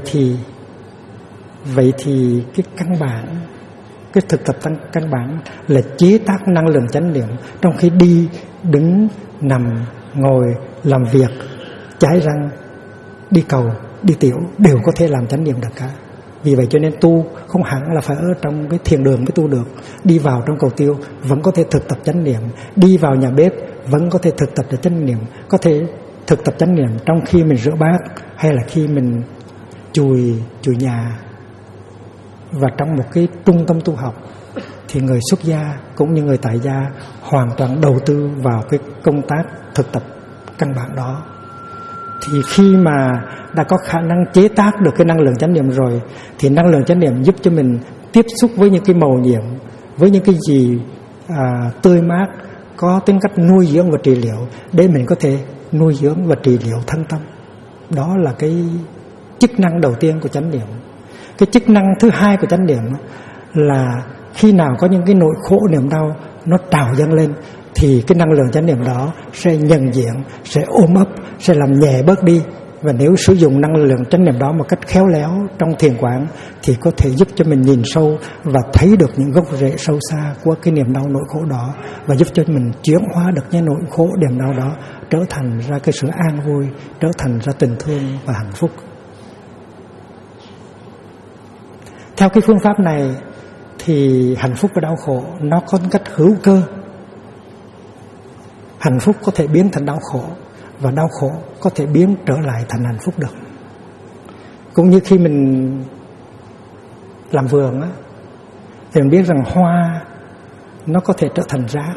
A: thì cái căn bản, cái thực tập căn bản là chế tác năng lượng chánh niệm trong khi đi, đứng, nằm, ngồi, làm việc, chải răng, đi cầu, đi tiểu đều có thể làm chánh niệm được cả. Vì vậy cho nên tu không hẳn là phải ở trong cái thiền đường mới tu được. Đi vào trong cầu tiêu vẫn có thể thực tập chánh niệm, đi vào nhà bếp vẫn có thể thực tập được chánh niệm, có thể thực tập chánh niệm trong khi mình rửa bát hay là khi mình chùi nhà. Và trong một cái trung tâm tu học thì người xuất gia cũng như người tại gia hoàn toàn đầu tư vào cái công tác thực tập căn bản đó. Thì khi mà đã có khả năng chế tác được cái năng lượng chánh niệm rồi, thì năng lượng chánh niệm giúp cho mình tiếp xúc với những cái màu nhiệm, với những cái gì tươi mát, có tính cách nuôi dưỡng và trị liệu, để mình có thể nuôi dưỡng và trị liệu thân tâm. Đó là cái chức năng đầu tiên của chánh niệm. Cái chức năng thứ hai của chánh niệm là khi nào có những cái nỗi khổ niềm đau nó trào dâng lên, thì cái năng lượng chánh niệm đó sẽ nhận diện, sẽ ôm ấp, sẽ làm nhẹ bớt đi. Và nếu sử dụng năng lượng chánh niệm đó một cách khéo léo trong thiền quán, thì có thể giúp cho mình nhìn sâu và thấy được những gốc rễ sâu xa của cái niềm đau nỗi khổ đó, và giúp cho mình chuyển hóa được những nỗi khổ niềm đau đó trở thành ra cái sự an vui, trở thành ra tình thương và hạnh phúc. Theo cái phương pháp này thì hạnh phúc và đau khổ nó có cách hữu cơ. Hạnh phúc có thể biến thành đau khổ, và đau khổ có thể biến trở lại thành hạnh phúc được. Cũng như khi mình làm vườn á, thì mình biết rằng hoa nó có thể trở thành rác.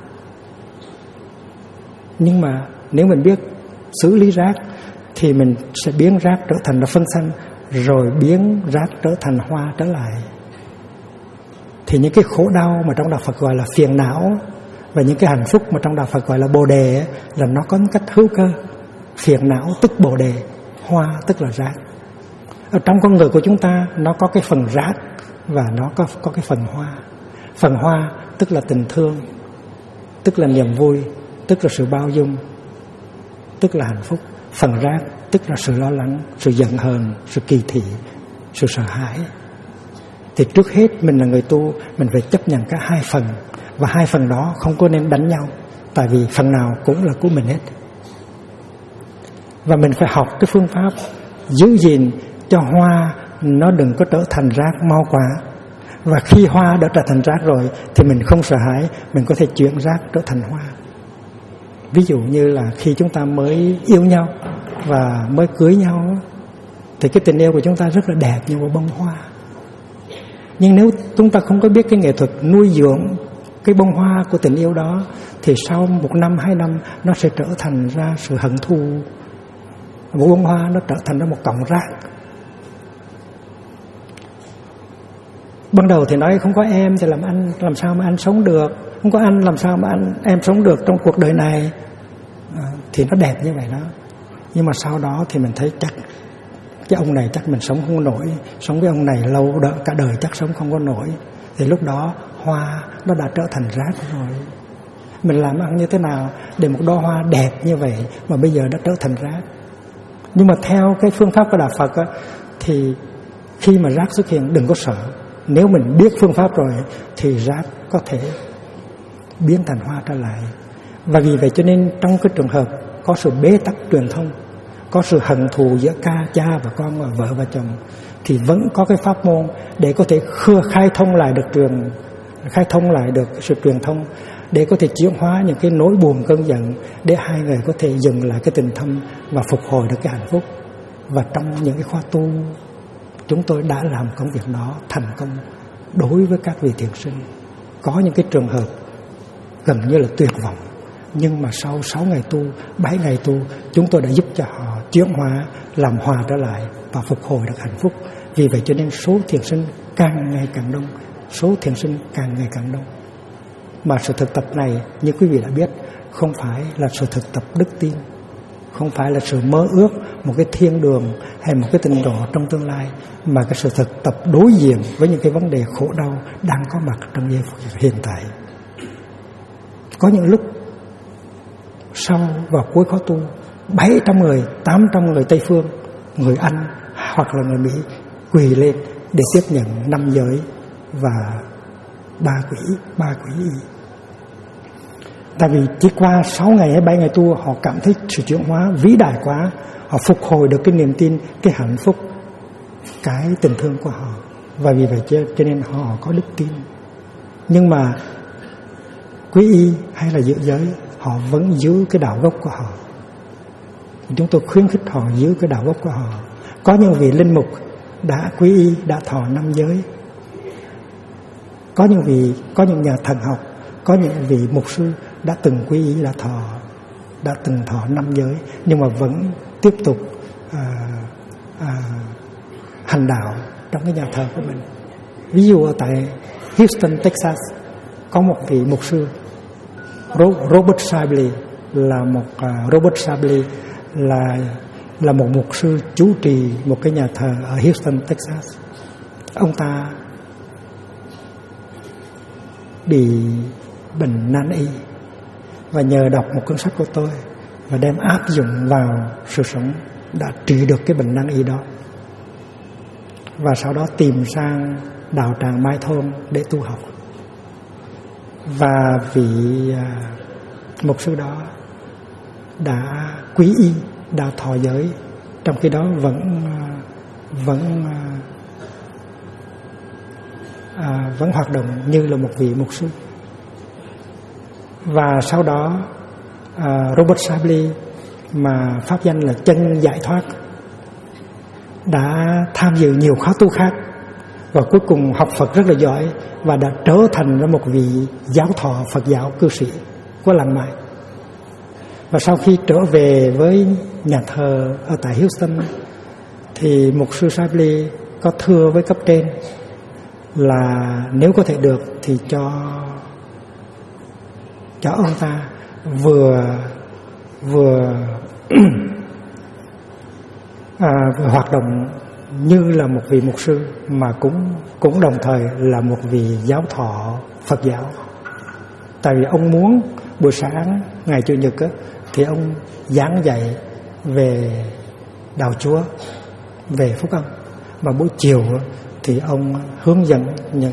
A: Nhưng mà nếu mình biết xử lý rác thì mình sẽ biến rác trở thành là phân xanh, rồi biến rác trở thành hoa trở lại. Thì những cái khổ đau mà trong đạo Phật gọi là phiền não, và những cái hạnh phúc mà trong đạo Phật gọi là bồ đề ấy, là nó có một cách hữu cơ. Phiền não tức bồ đề, hoa tức là rác. Ở trong con người của chúng ta nó có cái phần rác và nó có cái phần hoa. Phần hoa tức là tình thương, tức là niềm vui, tức là sự bao dung, tức là hạnh phúc. Phần rác tức là sự lo lắng, sự giận hờn, sự kỳ thị, sự sợ hãi. Thì trước hết mình là người tu, mình phải chấp nhận cả hai phần. Và hai phần đó không có nên đánh nhau, tại vì phần nào cũng là của mình hết. Và mình phải học cái phương pháp giữ gìn cho hoa nó đừng có trở thành rác mau quá. Và khi hoa đã trở thành rác rồi thì mình không sợ hãi, mình có thể chuyển rác trở thành hoa. Ví dụ như là khi chúng ta mới yêu nhau và mới cưới nhau thì cái tình yêu của chúng ta rất là đẹp như một bông hoa. Nhưng nếu chúng ta không có biết cái nghệ thuật nuôi dưỡng cái bông hoa của tình yêu đó thì sau 1 năm, 2 năm nó sẽ trở thành ra sự hận thù. Một bông hoa nó trở thành ra một cọng rác. Ban đầu thì nói không có em thì làm sao mà anh sống được, không có anh làm sao mà em sống được trong cuộc đời này. Thì nó đẹp như vậy đó. Nhưng mà sau đó thì mình thấy chắc cái ông này chắc mình sống không nổi, sống với ông này lâu cả đời chắc sống không có nổi. Thì lúc đó hoa nó đã trở thành rác rồi. Mình làm ăn như thế nào để một đóa hoa đẹp như vậy mà bây giờ đã trở thành rác? Nhưng mà theo cái phương pháp của đạo Phật á, thì khi mà rác xuất hiện đừng có sợ. Nếu mình biết phương pháp rồi thì rác có thể biến thành hoa trở lại. Và vì vậy cho nên trong cái trường hợp có sự bế tắc truyền thông, có sự hận thù giữa cha và con và vợ và chồng, thì vẫn có cái pháp môn để có thể khai thông lại được sự truyền thông, để có thể chuyển hóa những cái nỗi buồn cơn giận, để hai người có thể dừng lại cái tình thâm và phục hồi được cái hạnh phúc. Và trong những cái khóa tu chúng tôi đã làm công việc đó thành công đối với các vị thiền sinh. Có những cái trường hợp gần như là tuyệt vọng, nhưng mà sau 6 ngày tu, 7 ngày tu, chúng tôi đã giúp cho họ chuyển hóa, làm hòa trở lại và phục hồi được hạnh phúc. Vì vậy cho nên số thiền sinh càng ngày càng đông, số thiền sinh càng ngày càng đông. Mà sự thực tập này như quý vị đã biết, không phải là sự thực tập đức tin, không phải là sự mơ ước một cái thiên đường hay một cái tịnh độ trong tương lai, mà cái sự thực tập đối diện với những cái vấn đề khổ đau đang có mặt trong giây phút hiện tại. Có những lúc sau vào cuối khóa tu, 700 người, 800 người Tây Phương, người Anh hoặc là người Mỹ quỳ lên để tiếp nhận 5 giới và 3 quỷ y. Tại vì chỉ qua 6 ngày hay 7 ngày tu, họ cảm thấy sự chuyển hóa vĩ đại quá, họ phục hồi được cái niềm tin, cái hạnh phúc, cái tình thương của họ. Và vì vậy cho nên họ có đức tin. Nhưng mà quý y hay là giữ giới, họ vẫn giữ cái đạo gốc của họ. Chúng tôi khuyến khích họ giữ cái đạo gốc của họ. Có những vị linh mục đã quý y, đã thọ 5 giới. Có những nhà thần học, có những vị mục sư đã từng quý y, đã từng thọ 5 giới, nhưng mà vẫn tiếp tục hành đạo trong cái nhà thờ của mình. Ví dụ ở tại Houston, Texas, có một vị mục sư Robert Sibley là một mục sư chủ trì một cái nhà thờ ở Houston, Texas. Ông ta bị bệnh nan y và nhờ đọc một cuốn sách của tôi và đem áp dụng vào sự sống đã trị được cái bệnh nan y đó. Và sau đó tìm sang đạo tràng Mai Thôn để tu học. Và vị mục sư đó đã quý y, đã thọ giới, trong khi đó vẫn hoạt động như là một vị mục sư. Và sau đó Robert Sibley, mà pháp danh là Chân Giải Thoát, đã tham dự nhiều khóa tu khác và cuối cùng học Phật rất là giỏi và đã trở thành ra một vị giáo thọ Phật giáo cư sĩ của làng Mai. Và sau khi trở về với nhà thờ ở tại Houston thì mục sư Sahib có thưa với cấp trên là nếu có thể được thì cho ông ta vừa hoạt động như là một vị mục sư mà cũng đồng thời là một vị giáo thọ Phật giáo. Tại vì ông muốn buổi sáng ngày Chủ nhật thì ông giảng dạy về đạo Chúa, về phúc âm, mà buổi chiều thì ông hướng dẫn những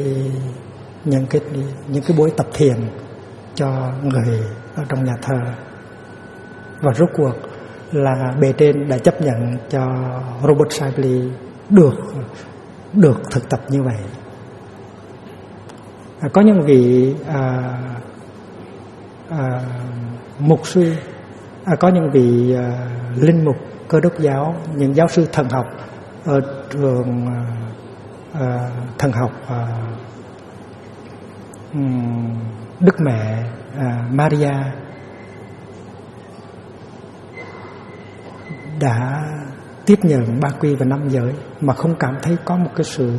A: cái buổi tập thiền cho người ở trong nhà thờ. Và rốt cuộc là bề trên đã chấp nhận cho Robert Sahib được thực tập như vậy. Có những vị mục sư, có những vị linh mục Cơ đốc giáo, những giáo sư thần học ở trường thần học Đức Mẹ Maria đã tiếp nhận ba quy và năm giới mà không cảm thấy có một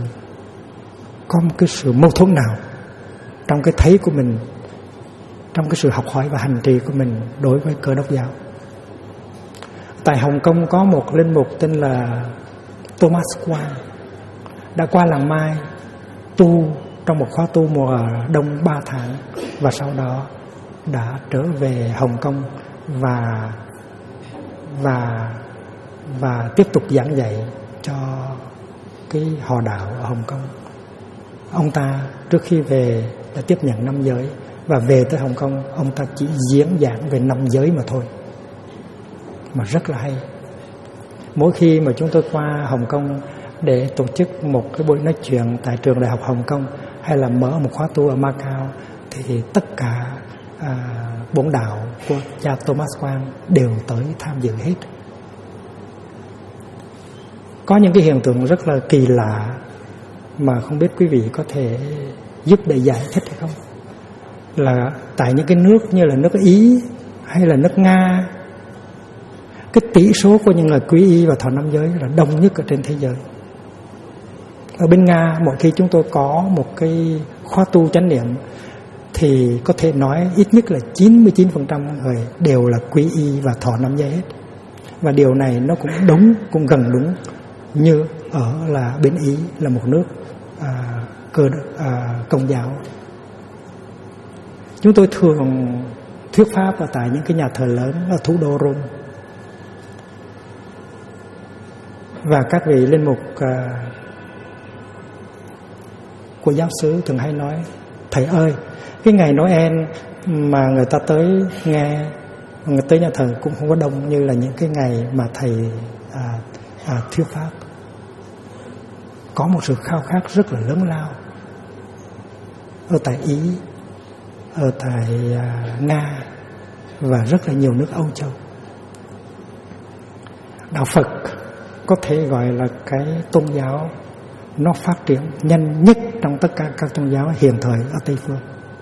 A: cái sự mâu thuẫn nào trong cái thấy của mình, trong cái sự học hỏi và hành trì của mình đối với Cơ đốc giáo. Tại Hồng Kông có một linh mục tên là Thomas Quang đã qua làng Mai tu trong một khóa tu mùa đông 3 tháng và sau đó đã trở về Hồng Kông và tiếp tục giảng dạy cho cái họ đạo ở Hồng Kông. Ông ta trước khi về đã tiếp nhận 5 giới và về tới Hồng Kông ông ta chỉ diễn giảng về 5 giới mà thôi, mà rất là hay. Mỗi khi mà chúng tôi qua Hồng Kông để tổ chức một cái buổi nói chuyện tại trường Đại học Hồng Kông hay là mở một khóa tu ở Macau thì tất cả bổn đạo của cha Thomas Quang đều tới tham dự hết. Có những cái hiện tượng rất là kỳ lạ mà không biết quý vị có thể giúp để giải thích hay không. Là tại những cái nước như là nước Ý hay là nước Nga, cái tỷ số của những người quy y và thọ 5 giới là đông nhất ở trên thế giới. Ở bên Nga, mỗi khi chúng tôi có một cái khóa tu chánh niệm thì có thể nói ít nhất là 99% người đều là quy y và thọ 5 giới hết. Và điều này nó cũng đúng, cũng gần đúng như ở là bên Ý, là một nước Công giáo. Chúng tôi thường thuyết pháp ở tại những cái nhà thờ lớn ở thủ đô Rome. Và các vị linh mục của giáo xứ thường hay nói: thầy ơi, cái ngày Noel mà người ta tới nghe, người tới nhà thờ cũng không có đông như là những cái ngày mà thầy thuyết pháp. Có một sự khao khát rất là lớn lao ở tại Ý, ở tại Nga và rất là nhiều nước Âu Châu. Đạo Phật có thể gọi là cái tôn giáo nó phát triển nhanh nhất trong tất cả các tôn giáo hiện thời ở Tây Phương.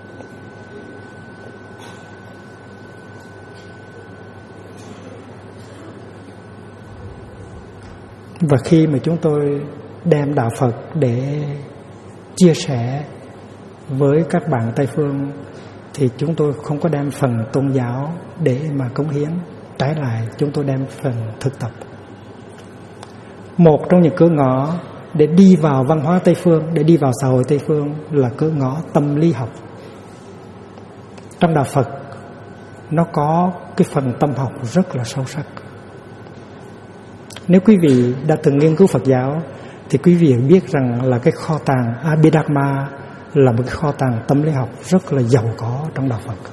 A: Và khi mà chúng tôi đem đạo Phật để chia sẻ với các bạn Tây Phương thì chúng tôi không có đem phần tôn giáo để mà cống hiến, trái lại chúng tôi đem phần thực tập. Một trong những cửa ngõ để đi vào văn hóa Tây Phương, để đi vào xã hội Tây Phương là cửa ngõ tâm lý học. Trong đạo Phật nó có cái phần tâm học rất là sâu sắc. Nếu quý vị đã từng nghiên cứu Phật giáo thì quý vị biết rằng là cái kho tàng Abhidharma là một cái kho tàng tâm lý học rất là giàu có trong đạo Phật.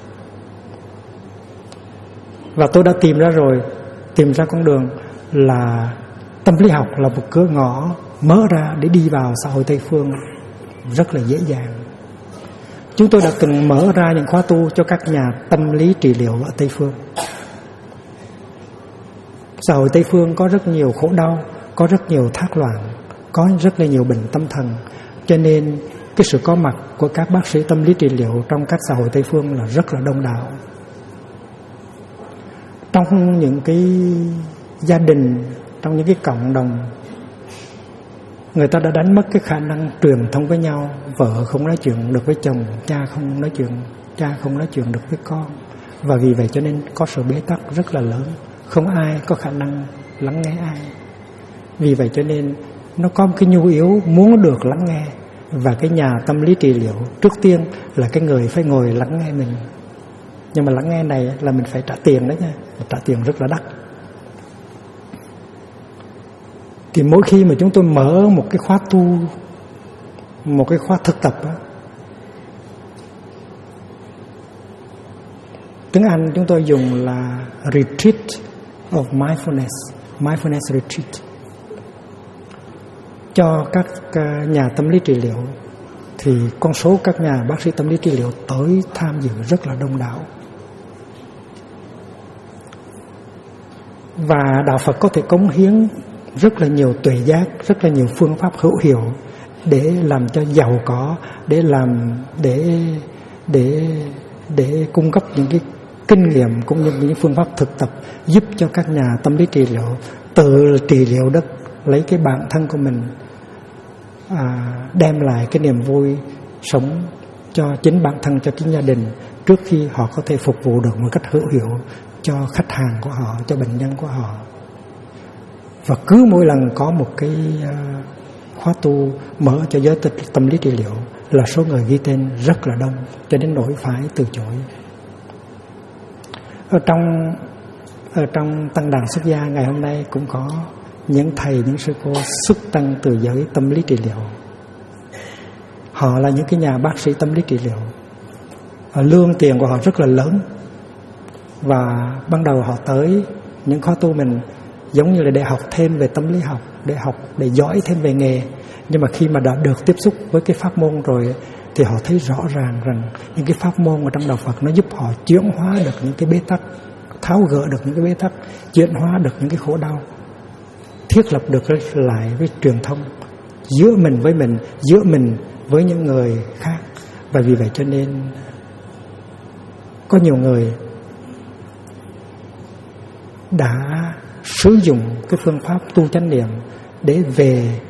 A: Và tôi đã tìm ra con đường là tâm lý học là một cửa ngõ mở ra để đi vào xã hội Tây Phương rất là dễ dàng. Chúng tôi đã từng mở ra những khóa tu cho các nhà tâm lý trị liệu ở Tây Phương. Xã hội Tây Phương có rất nhiều khổ đau, có rất nhiều thác loạn, có rất là nhiều bệnh tâm thần. Cho nên cái sự có mặt của các bác sĩ tâm lý trị liệu trong các xã hội Tây Phương là rất là đông đảo. Trong những cái gia đình trong những cái cộng đồng, người ta đã đánh mất cái khả năng truyền thông với nhau. Vợ không nói chuyện được với chồng, cha không nói chuyện được với con. Và vì vậy cho nên có sự bế tắc rất là lớn, không ai có khả năng lắng nghe ai. Vì vậy cho nên nó có một cái nhu yếu muốn được lắng nghe. Và cái nhà tâm lý trị liệu trước tiên là cái người phải ngồi lắng nghe mình. Nhưng mà lắng nghe này là mình phải trả tiền đó nha, trả tiền rất là đắt. Thì mỗi khi mà chúng tôi mở một cái khóa tu, một cái khóa thực tập đó, tiếng Anh chúng tôi dùng là Retreat of Mindfulness Retreat, cho các nhà tâm lý trị liệu, thì con số các nhà bác sĩ tâm lý trị liệu tới tham dự rất là đông đảo. Và Đạo Phật có thể cống hiến rất là nhiều tuệ giác, rất là nhiều phương pháp hữu hiệu để làm cho giàu có, để cung cấp những cái kinh nghiệm cũng như những phương pháp thực tập giúp cho các nhà tâm lý trị liệu tự trị liệu đất, lấy cái bản thân của mình đem lại cái niềm vui sống cho chính bản thân, cho chính gia đình, trước khi họ có thể phục vụ được một cách hữu hiệu cho khách hàng của họ, cho bệnh nhân của họ. Và cứ mỗi lần có một cái khóa tu mở cho giới tâm lý trị liệu là số người ghi tên rất là đông, cho đến nỗi phải từ chối. Ở trong tăng đoàn xuất gia ngày hôm nay cũng có những thầy, những sư cô xuất tăng từ giới tâm lý trị liệu. Họ là những cái nhà bác sĩ tâm lý trị liệu, lương tiền của họ rất là lớn. Và ban đầu họ tới những khóa tu mình giống như là để học thêm về tâm lý học, để giỏi thêm về nghề. Nhưng mà khi mà đã được tiếp xúc với cái pháp môn rồi thì họ thấy rõ ràng rằng những cái pháp môn ở trong Đạo Phật nó giúp họ chuyển hóa được những cái bế tắc, tháo gỡ được những cái bế tắc, chuyển hóa được những cái khổ đau, thiết lập được lại với truyền thông giữa mình với mình, giữa mình với những người khác. Và vì vậy cho nên có nhiều người đã sử dụng cái phương pháp tu chánh niệm để về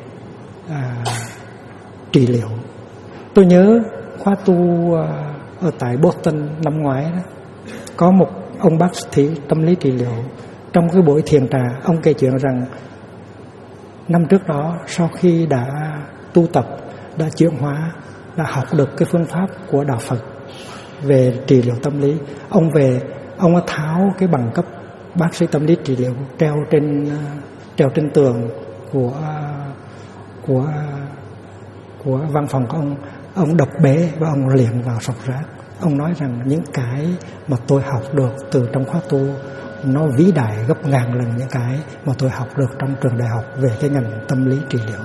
A: trị liệu. Tôi nhớ khóa tu ở tại Boston năm ngoái đó, có một ông bác sĩ tâm lý trị liệu trong cái buổi thiền trà, ông kể chuyện rằng năm trước đó sau khi đã tu tập, đã chuyển hóa, đã học được cái phương pháp của Đạo Phật về trị liệu tâm lý, ông về, ông đã tháo cái bằng cấp bác sĩ tâm lý trị liệu treo trên tường của văn phòng của ông đập bể và ông liền vào sọt rác. Ông nói rằng những cái mà tôi học được từ trong khóa tu nó vĩ đại gấp ngàn lần những cái mà tôi học được trong trường đại học về cái ngành tâm lý trị liệu.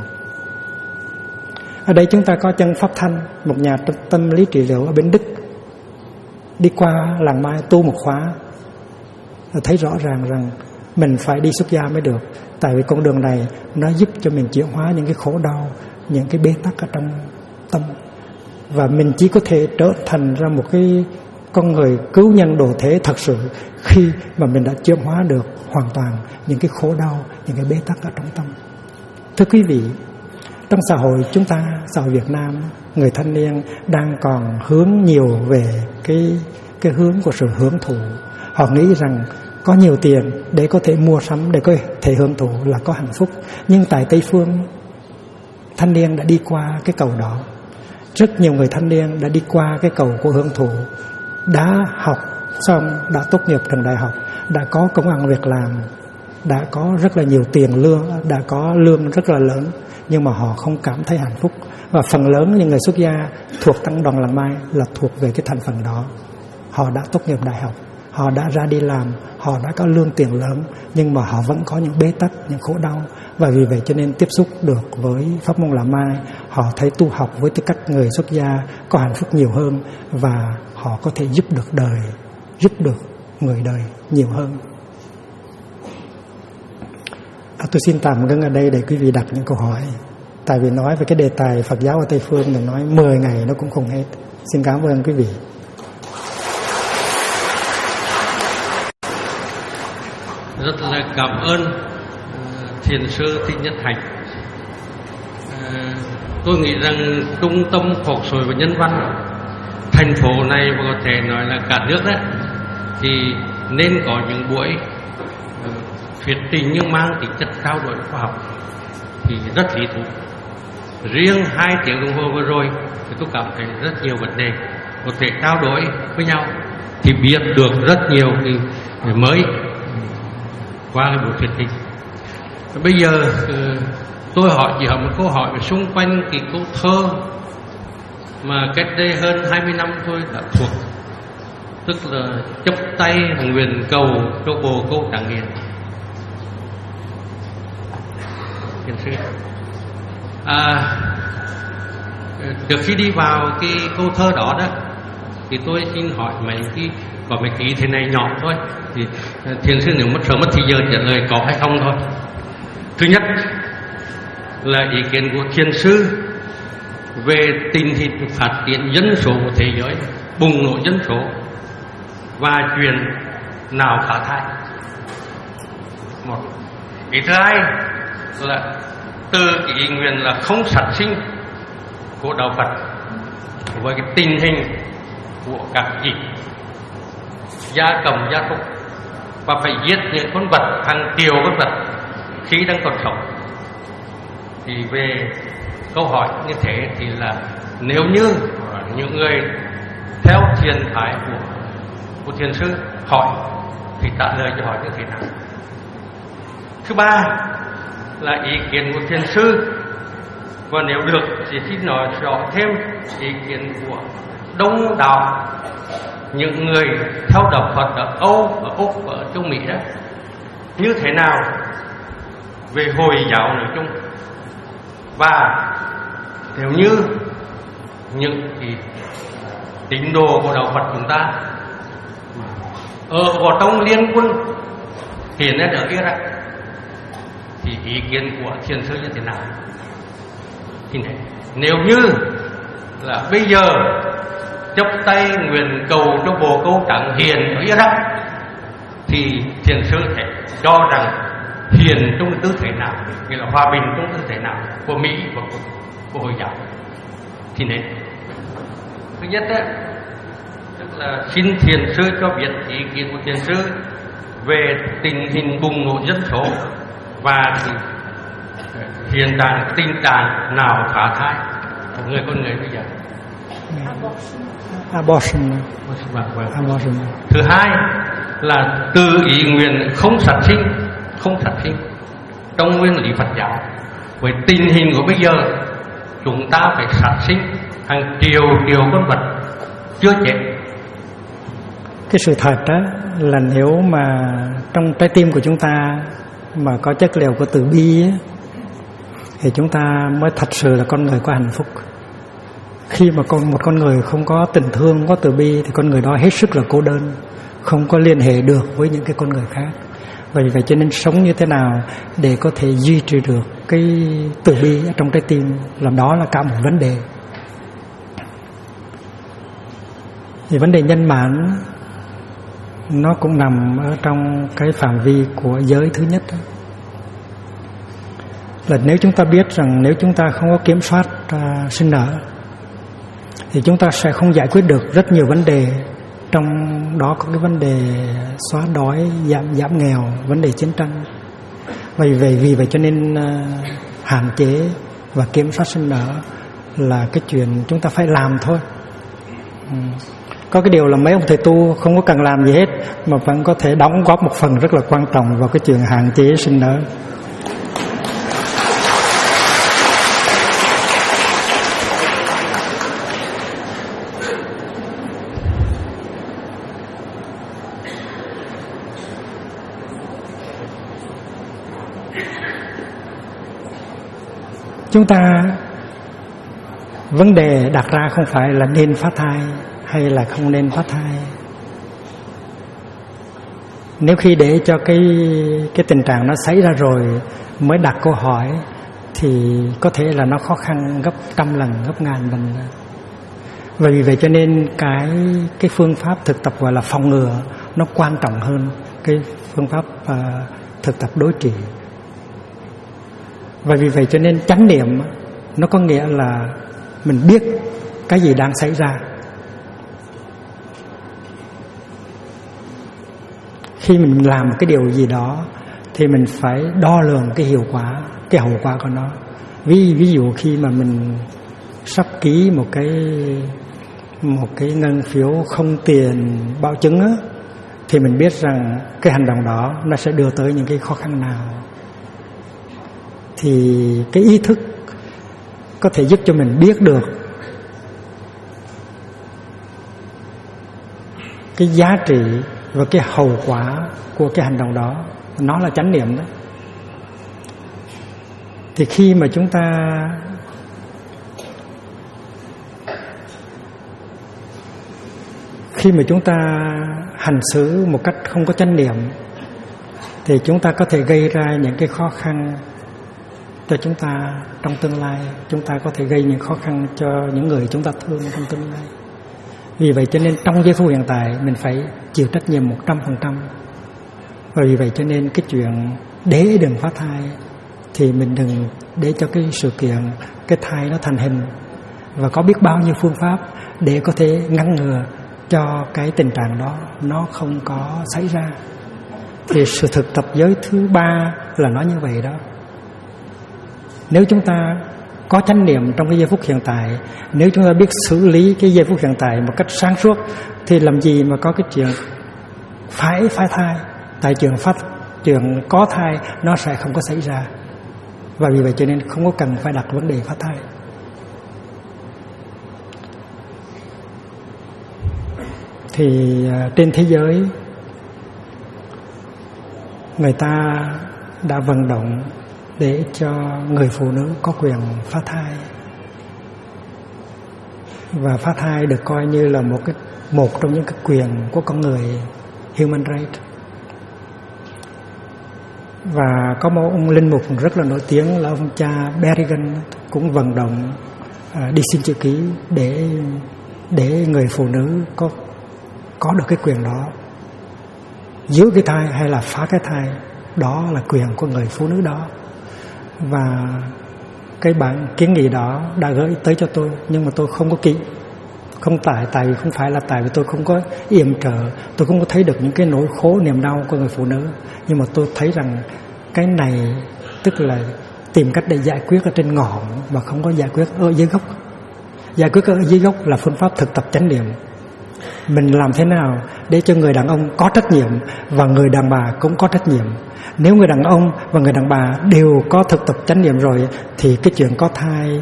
A: Ở đây chúng ta có chân Pháp Thanh, một nhà tâm lý trị liệu ở bên Đức, đi qua làng Mai tu một khóa, thấy rõ ràng rằng mình phải đi xuất gia mới được. Tại vì con đường này nó giúp cho mình chuyển hóa những cái khổ đau, những cái bế tắc ở trong tâm. Và mình chỉ có thể trở thành ra một cái con người cứu nhân độ thế thật sự khi mà mình đã chuyển hóa được hoàn toàn những cái khổ đau, những cái bế tắc ở trong tâm. Thưa quý vị, trong xã hội chúng ta, xã hội Việt Nam, người thanh niên đang còn hướng nhiều về cái hướng của sự hưởng thụ. Họ nghĩ rằng có nhiều tiền để có thể mua sắm, để có thể hưởng thụ là có hạnh phúc. Nhưng tại Tây Phương, thanh niên đã đi qua cái cầu đó. Rất nhiều người thanh niên đã đi qua cái cầu của hưởng thụ, đã học xong, đã tốt nghiệp trường đại học, đã có công ăn việc làm, đã có rất là nhiều tiền lương, đã có lương rất là lớn, nhưng mà họ không cảm thấy hạnh phúc. Và phần lớn những người xuất gia thuộc tăng đoàn Làng Mai là thuộc về cái thành phần đó. Họ đã tốt nghiệp đại học, họ đã ra đi làm, họ đã có lương tiền lớn, nhưng mà họ vẫn có những bế tắc, những khổ đau. Và vì vậy cho nên tiếp xúc được với pháp môn Làng Mai, họ thấy tu học với tư cách người xuất gia có hạnh phúc nhiều hơn, và họ có thể giúp được đời, giúp được người đời nhiều hơn. Tôi xin tạm ngưng ở đây để quý vị đặt những câu hỏi. Tại vì nói về cái đề tài Phật giáo ở Tây Phương mình nói 10 ngày nó cũng không hết. Xin cảm ơn quý vị.
B: Rất là cảm ơn Thiền sư Thích Nhất Hạnh. Tôi nghĩ rằng trung tâm khoa học xã hội và nhân văn thành phố này, và có thể nói là cả nước đó, thì nên có những buổi thuyết trình nhưng mang tính chất trao đổi khoa học thì rất lý thú. Riêng 2 tiếng đồng hồ vừa rồi thì tôi cảm thấy rất nhiều vấn đề có thể trao đổi với nhau, thì biết được rất nhiều cái mới qua cái buổi thuyết trình. Bây giờ tôi chỉ hỏi một câu hỏi về xung quanh cái câu thơ mà cách đây hơn 20 năm tôi đã thuộc, tức là chắp tay nguyện cầu cho bồ câu chẳng hiền. Thiền sư, trước khi đi vào cái câu thơ đó thì tôi xin hỏi có mấy cái ý thế này nhỏ thôi, thì thiền sư nếu mất mất thì giờ trả lời có hay không thôi. Thứ nhất là ý kiến của thiền sư về tình hình phát triển dân số của thế giới, bùng nổ dân số và chuyện nào khả thai. Một ý thứ hai là từ cái ý nguyện là không sản sinh của đạo Phật với cái tình hình của các vị gia cầm gia súc và phải giết những con vật, hàng triệu con vật khi đang còn sống. Thì về câu hỏi như thế thì là nếu như những người theo thiền thái của thiền sư hỏi thì trả lời cho hỏi như thế nào. Thứ ba là ý kiến của thiền sư, và nếu được thì xin nói rõ thêm ý kiến của đông đảo những người theo đạo Phật ở Âu, ở Úc và ở châu Mỹ đó như thế nào về Hồi giáo nói chung, và nếu như những cái tín đồ của đạo Phật chúng ta ở trong liên quân hiện nay ở Iraq thì ý kiến của thiền sư như thế nào. Thì này, nếu như là bây giờ chắp tay nguyện cầu cho bồ câu chẳng hiền ở Iraq thì thiền sư sẽ cho rằng hiền trong tư thế nào, nghĩa là hòa bình trong tư thế nào của Mỹ và của Hồi giáo. Thì nên thứ nhất đó, tức là xin thiền sư cho biết ý kiến của thiền sư về tình hình bùng nổ dân số và hiện tại tình trạng nào phá thai của người con người bây giờ.
A: Abortion.
B: Thứ hai là từ ý nguyện không sản sinh trong nguyên lý Phật giáo, với tình hình của bây giờ chúng ta phải sản sinh hàng triệu con vật chưa chết.
A: Cái sự thật đó là nếu mà trong trái tim của chúng ta mà có chất liệu của từ bi ấy, thì chúng ta mới thật sự là con người có hạnh phúc. Khi mà một con người không có tình thương, không có từ bi thì con người đó hết sức là cô đơn, không có liên hệ được với những cái con người khác. Vậy cho nên sống như thế nào để có thể duy trì được cái từ bi ở trong trái tim, làm đó là cả một vấn đề. Thì vấn đề nhân mãn nó cũng nằm ở trong cái phạm vi của giới thứ nhất đó. Là nếu chúng ta biết rằng nếu chúng ta không có kiểm soát sinh nở thì chúng ta sẽ không giải quyết được rất nhiều vấn đề, trong đó có cái vấn đề xóa đói, giảm nghèo, vấn đề chiến tranh. Vì vậy cho nên hạn chế và kiểm soát sinh nở là cái chuyện chúng ta phải làm thôi. Có cái điều là mấy ông thầy tu không có cần làm gì hết mà vẫn có thể đóng góp một phần rất là quan trọng vào cái chuyện hạn chế sinh nở. Chúng ta vấn đề đặt ra không phải là nên phá thai hay là không nên phá thai. Nếu khi để cho cái tình trạng nó xảy ra rồi mới đặt câu hỏi thì có thể là nó khó khăn gấp trăm lần, gấp ngàn lần. Vì vậy cho nên cái phương pháp thực tập gọi là phòng ngừa nó quan trọng hơn cái phương pháp thực tập đối trị. Và vì vậy cho nên chánh niệm nó có nghĩa là mình biết cái gì đang xảy ra. Khi mình làm một cái điều gì đó thì mình phải đo lường cái hiệu quả, cái hậu quả của nó. Ví dụ khi mà mình sắp ký một cái ngân phiếu không tiền bảo chứng á, thì mình biết rằng cái hành động đó nó sẽ đưa tới những cái khó khăn nào. Thì cái ý thức có thể giúp cho mình biết được cái giá trị và cái hậu quả của cái hành động đó. Nó là chánh niệm đó. Thì khi mà chúng ta hành xử một cách không có chánh niệm thì chúng ta có thể gây ra những cái khó khăn cho chúng ta trong tương lai. Chúng ta có thể gây những khó khăn cho những người chúng ta thương trong tương lai. Vì vậy cho nên trong giây phút hiện tại mình phải chịu trách nhiệm 100%. Và vì vậy cho nên cái chuyện để đừng phá thai thì mình đừng để cho cái sự kiện cái thai nó thành hình. Và có biết bao nhiêu phương pháp để có thể ngăn ngừa cho cái tình trạng đó nó không có xảy ra. Thì sự thực tập giới thứ 3 là nó như vậy đó. Nếu chúng ta có chánh niệm trong cái giây phút hiện tại, nếu chúng ta biết xử lý cái giây phút hiện tại một cách sáng suốt, thì làm gì mà có cái chuyện phải phá thai. Tại chuyện có thai nó sẽ không có xảy ra. Và vì vậy cho nên không có cần phải đặt vấn đề phá thai. Thì trên thế giới người ta đã vận động để cho người phụ nữ có quyền phá thai. Và phá thai được coi như là một trong những cái quyền của con người, human right. Và có một ông linh mục rất là nổi tiếng là ông cha Berrigan cũng vận động đi xin chữ ký để người phụ nữ có được cái quyền đó. Giữ cái thai hay là phá cái thai, đó là quyền của người phụ nữ đó. Và cái bản kiến nghị đó đã gửi tới cho tôi, nhưng mà tôi không có ký. Tại vì không phải là tại vì tôi không có yểm trợ, tôi không có thấy được những cái nỗi khổ niềm đau của người phụ nữ. Nhưng mà tôi thấy rằng cái này tức là tìm cách để giải quyết ở trên ngọn mà không có giải quyết ở dưới gốc. Giải quyết ở dưới gốc là phương pháp thực tập chánh niệm. Mình làm thế nào để cho người đàn ông có trách nhiệm và người đàn bà cũng có trách nhiệm. Nếu người đàn ông và người đàn bà đều có thực tập chánh niệm rồi thì cái chuyện có thai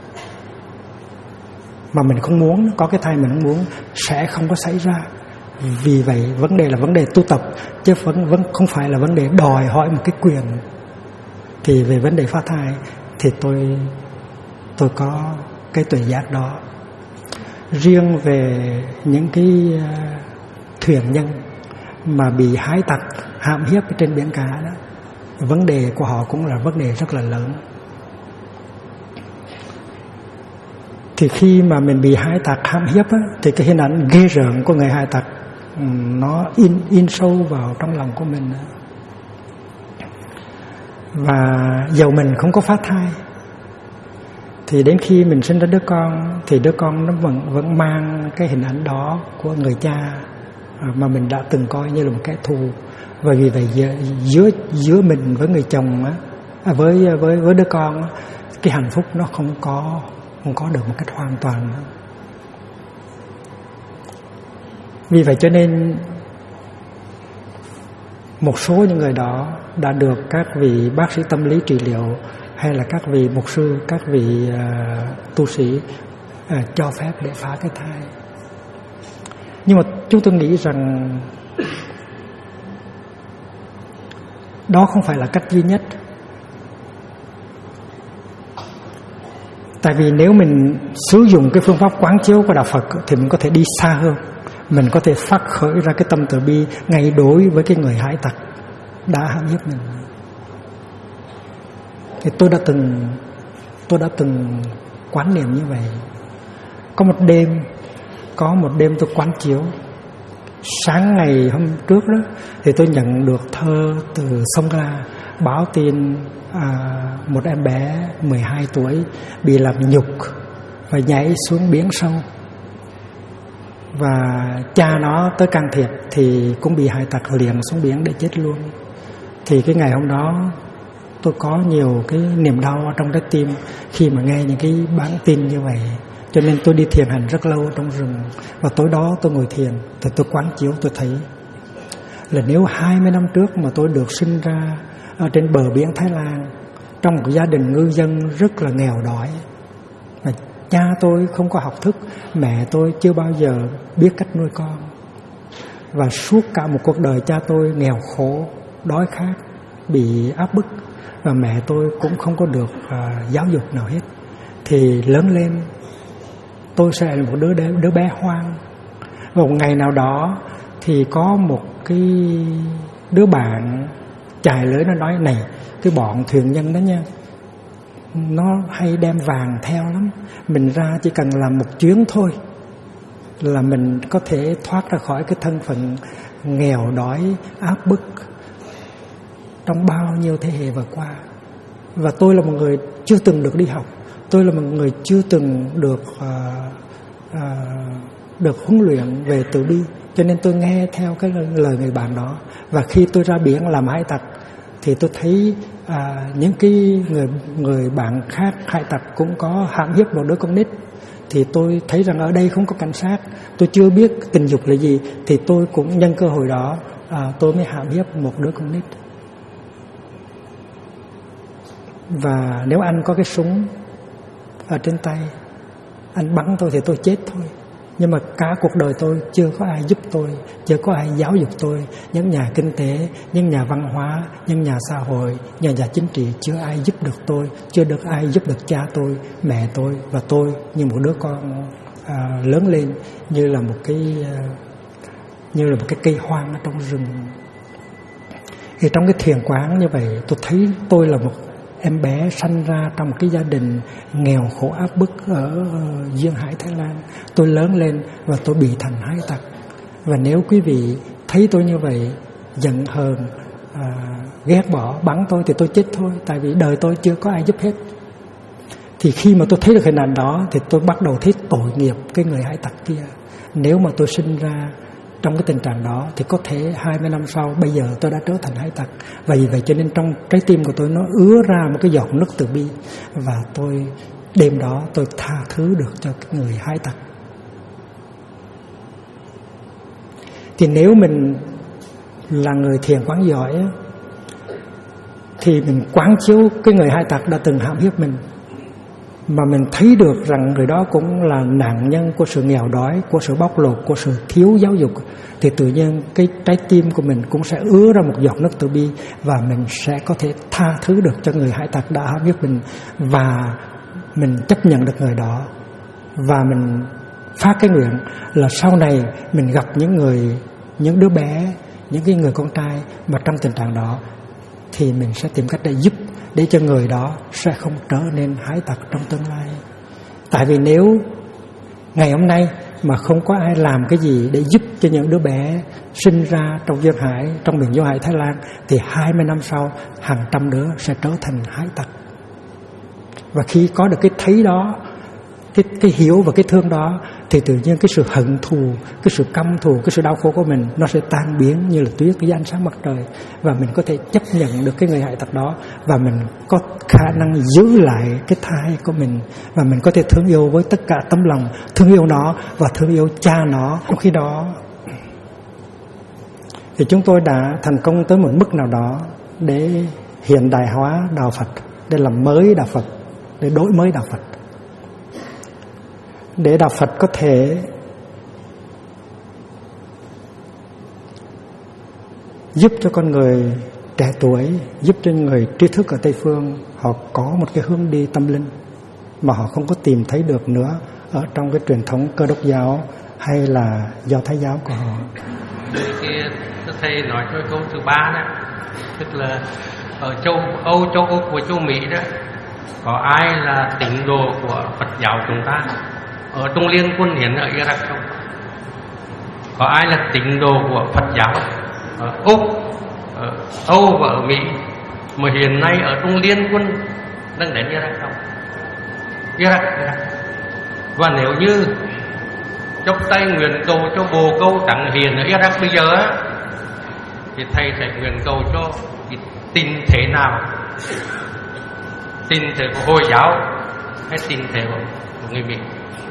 A: mà mình không muốn, có cái thai mình không muốn sẽ không có xảy ra. Vì vậy vấn đề là vấn đề tu tập, chứ vẫn không phải là vấn đề đòi hỏi một cái quyền. Thì về vấn đề phá thai thì tôi có cái tuệ giác đó. Riêng về những cái thuyền nhân mà bị hải tặc hãm hiếp trên biển cả đó, vấn đề của họ cũng là vấn đề rất là lớn. Thì khi mà mình bị hải tặc hãm hiếp á, thì cái hình ảnh ghê rợn của người hải tặc nó in sâu vào trong lòng của mình. Và dầu mình không có phá thai thì đến khi mình sinh ra đứa con thì đứa con nó vẫn mang cái hình ảnh đó của người cha mà mình đã từng coi như là một kẻ thù. Và vì vậy giữa mình với người chồng với đứa con, cái hạnh phúc nó không có được một cách hoàn toàn. Vì vậy cho nên một số những người đó đã được các vị bác sĩ tâm lý trị liệu hay là các vị mục sư, các vị tu sĩ cho phép để phá cái thai. Nhưng mà chúng tôi nghĩ rằng đó không phải là cách duy nhất. Tại vì nếu mình sử dụng cái phương pháp quán chiếu của Đạo Phật thì mình có thể đi xa hơn. Mình có thể phát khởi ra cái tâm từ bi ngay đối với cái người hải tặc đã hãm hiếp mình. Thì tôi đã từng quán niệm như vậy. Có một đêm tôi quán chiếu. Sáng ngày hôm trước đó thì tôi nhận được thơ từ Sông La báo tin một em bé 12 tuổi bị làm nhục và nhảy xuống biển sâu, và cha nó tới can thiệp thì cũng bị hải tặc liền xuống biển để chết luôn. Thì cái ngày hôm đó tôi có nhiều cái niềm đau ở trong trái tim khi mà nghe những cái bản tin như vậy. Cho nên tôi đi thiền hành rất lâu trong rừng. Và tối đó tôi ngồi thiền thì tôi quán chiếu, tôi thấy là nếu 20 năm trước mà tôi được sinh ra ở trên bờ biển Thái Lan, trong một gia đình ngư dân rất là nghèo đói, mà cha tôi không có học thức, mẹ tôi chưa bao giờ biết cách nuôi con, và suốt cả một cuộc đời cha tôi nghèo khổ, đói khát, bị áp bức, và mẹ tôi cũng không có được giáo dục nào hết, thì lớn lên tôi sẽ là một đứa bé hoang. Và một ngày nào đó thì có một cái đứa bạn chài lưới, nó nói này, cái bọn thuyền nhân đó nha, nó hay đem vàng theo lắm, mình ra chỉ cần làm một chuyến thôi là mình có thể thoát ra khỏi cái thân phận nghèo đói áp bức trong bao nhiêu thế hệ vừa qua. Và tôi là một người chưa từng được đi học, tôi là một người chưa từng được huấn luyện về từ bi, cho nên tôi nghe theo cái lời người bạn đó. Và khi tôi ra biển làm hải tặc thì tôi thấy những cái người bạn khác hải tặc cũng có hãm hiếp một đứa con nít. Thì tôi thấy rằng ở đây không có cảnh sát, tôi chưa biết tình dục là gì, thì tôi cũng nhân cơ hội đó tôi mới hãm hiếp một đứa con nít. Và nếu anh có cái súng ở trên tay, anh bắn tôi thì tôi chết thôi. Nhưng mà cả cuộc đời tôi chưa có ai giúp tôi, chưa có ai giáo dục tôi. Những nhà kinh tế, những nhà văn hóa, những nhà xã hội, những nhà chính trị, chưa ai giúp được tôi, chưa được ai giúp được cha tôi, mẹ tôi. Và tôi như một đứa con lớn lên như là một cái cây hoang ở trong rừng. Thì trong cái thiền quán như vậy, tôi thấy tôi là một em bé sanh ra trong một cái gia đình nghèo khổ áp bức ở duyên hải Thái Lan. Tôi lớn lên và tôi bị thành hải tặc. Và nếu quý vị thấy tôi như vậy, giận hờn, ghét bỏ, bắn tôi thì tôi chết thôi, tại vì đời tôi chưa có ai giúp hết. Thì khi mà tôi thấy được hình ảnh đó thì tôi bắt đầu thấy tội nghiệp cái người hải tặc kia. Nếu mà tôi sinh ra trong cái tình trạng đó thì có thể 20 năm sau bây giờ tôi đã trở thành hải tặc. Và vì vậy cho nên trong trái tim của tôi nó ứa ra một cái giọt nước từ bi. Và tôi đêm đó tôi tha thứ được cho cái người hải tặc. Thì nếu mình là người thiền quán giỏi thì mình quán chiếu cái người hải tặc đã từng hãm hiếp mình, mà mình thấy được rằng người đó cũng là nạn nhân của sự nghèo đói, của sự bóc lột, của sự thiếu giáo dục, thì tự nhiên cái trái tim của mình cũng sẽ ứa ra một giọt nước từ bi, và mình sẽ có thể tha thứ được cho người hải tặc đã hãm hiếp mình, và mình chấp nhận được người đó. Và mình phát cái nguyện là sau này mình gặp những đứa bé, những cái người con trai mà trong tình trạng đó, thì mình sẽ tìm cách để giúp, để cho người đó sẽ không trở nên hải tặc trong tương lai. Tại vì nếu ngày hôm nay mà không có ai làm cái gì để giúp cho những đứa bé sinh ra trong duyên hải, trong miền duyên hải Thái Lan, thì 20 năm sau hàng trăm đứa sẽ trở thành hải tặc. Và khi có được cái thấy đó, cái hiểu và cái thương đó, thì tự nhiên cái sự hận thù, cái sự căm thù, cái sự đau khổ của mình nó sẽ tan biến như là tuyết dưới ánh sáng mặt trời. Và mình có thể chấp nhận được cái người hải tặc đó, và mình có khả năng giữ lại cái thai của mình, và mình có thể thương yêu với tất cả tấm lòng, thương yêu nó và thương yêu cha nó. Trong khi đó thì chúng tôi đã thành công tới một mức nào đó để hiện đại hóa đạo Phật, để làm mới đạo Phật, để đổi mới đạo Phật, để đạo Phật có thể giúp cho con người trẻ tuổi, giúp cho người trí thức ở Tây Phương họ có một cái hướng đi tâm linh mà họ không có tìm thấy được nữa ở trong cái truyền thống Cơ Đốc giáo hay là Do Thái giáo của họ.
B: Cái thầy nói cho câu thứ 3 đó, tức là ở châu Âu, châu Úc và châu Mỹ đó, có ai là tín đồ của Phật giáo chúng ta? Ở trong Liên Quân hiện ở Iraq không? Có ai là tín đồ của Phật giáo ở Úc, ở Âu và ở Mỹ? mà hiện nay ở trong liên quân đang đến Iraq không? Iraq. Và nếu như chốc tay nguyện cầu cho bồ câu trắng hiện ở Iraq bây giờ á, thì thầy sẽ nguyện cầu cho cái tình thế nào, tình thế của Hồi giáo hay tình thế của người Mỹ.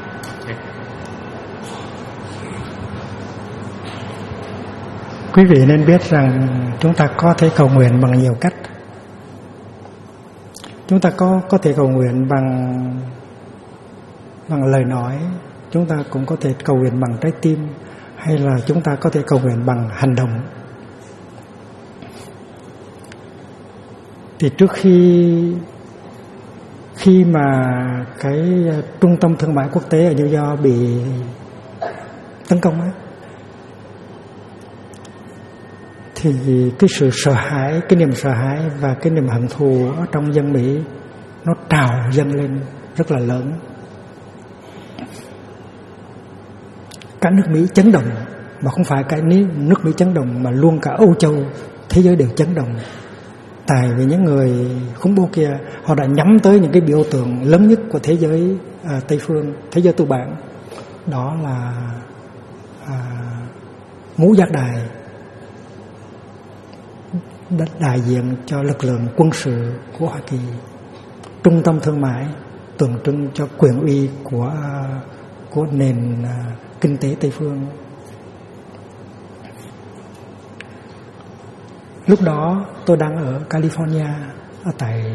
A: Quý vị nên biết rằng chúng ta có thể cầu nguyện bằng nhiều cách. Chúng ta có thể cầu nguyện bằng lời nói, chúng ta cũng có thể cầu nguyện bằng trái tim, hay là chúng ta có thể cầu nguyện bằng hành động. Thì trước khi mà cái trung tâm thương mại quốc tế ở New York bị tấn công ấy, thì cái sự sợ hãi, cái niềm sợ hãi và cái niềm hận thù ở trong dân Mỹ nó trào dâng lên rất là lớn. Cả nước Mỹ chấn động, mà không phải cả nước Mỹ chấn động mà luôn cả Âu Châu, thế giới đều chấn động. Tại vì những người khủng bố kia họ đã nhắm tới những cái biểu tượng lớn nhất của thế giới Tây phương, thế giới tư bản, đó là ngũ giác đài, đại diện cho lực lượng quân sự của Hoa Kỳ, trung tâm thương mại tượng trưng cho quyền uy của nền kinh tế Tây phương. Lúc đó tôi đang ở California, ở tại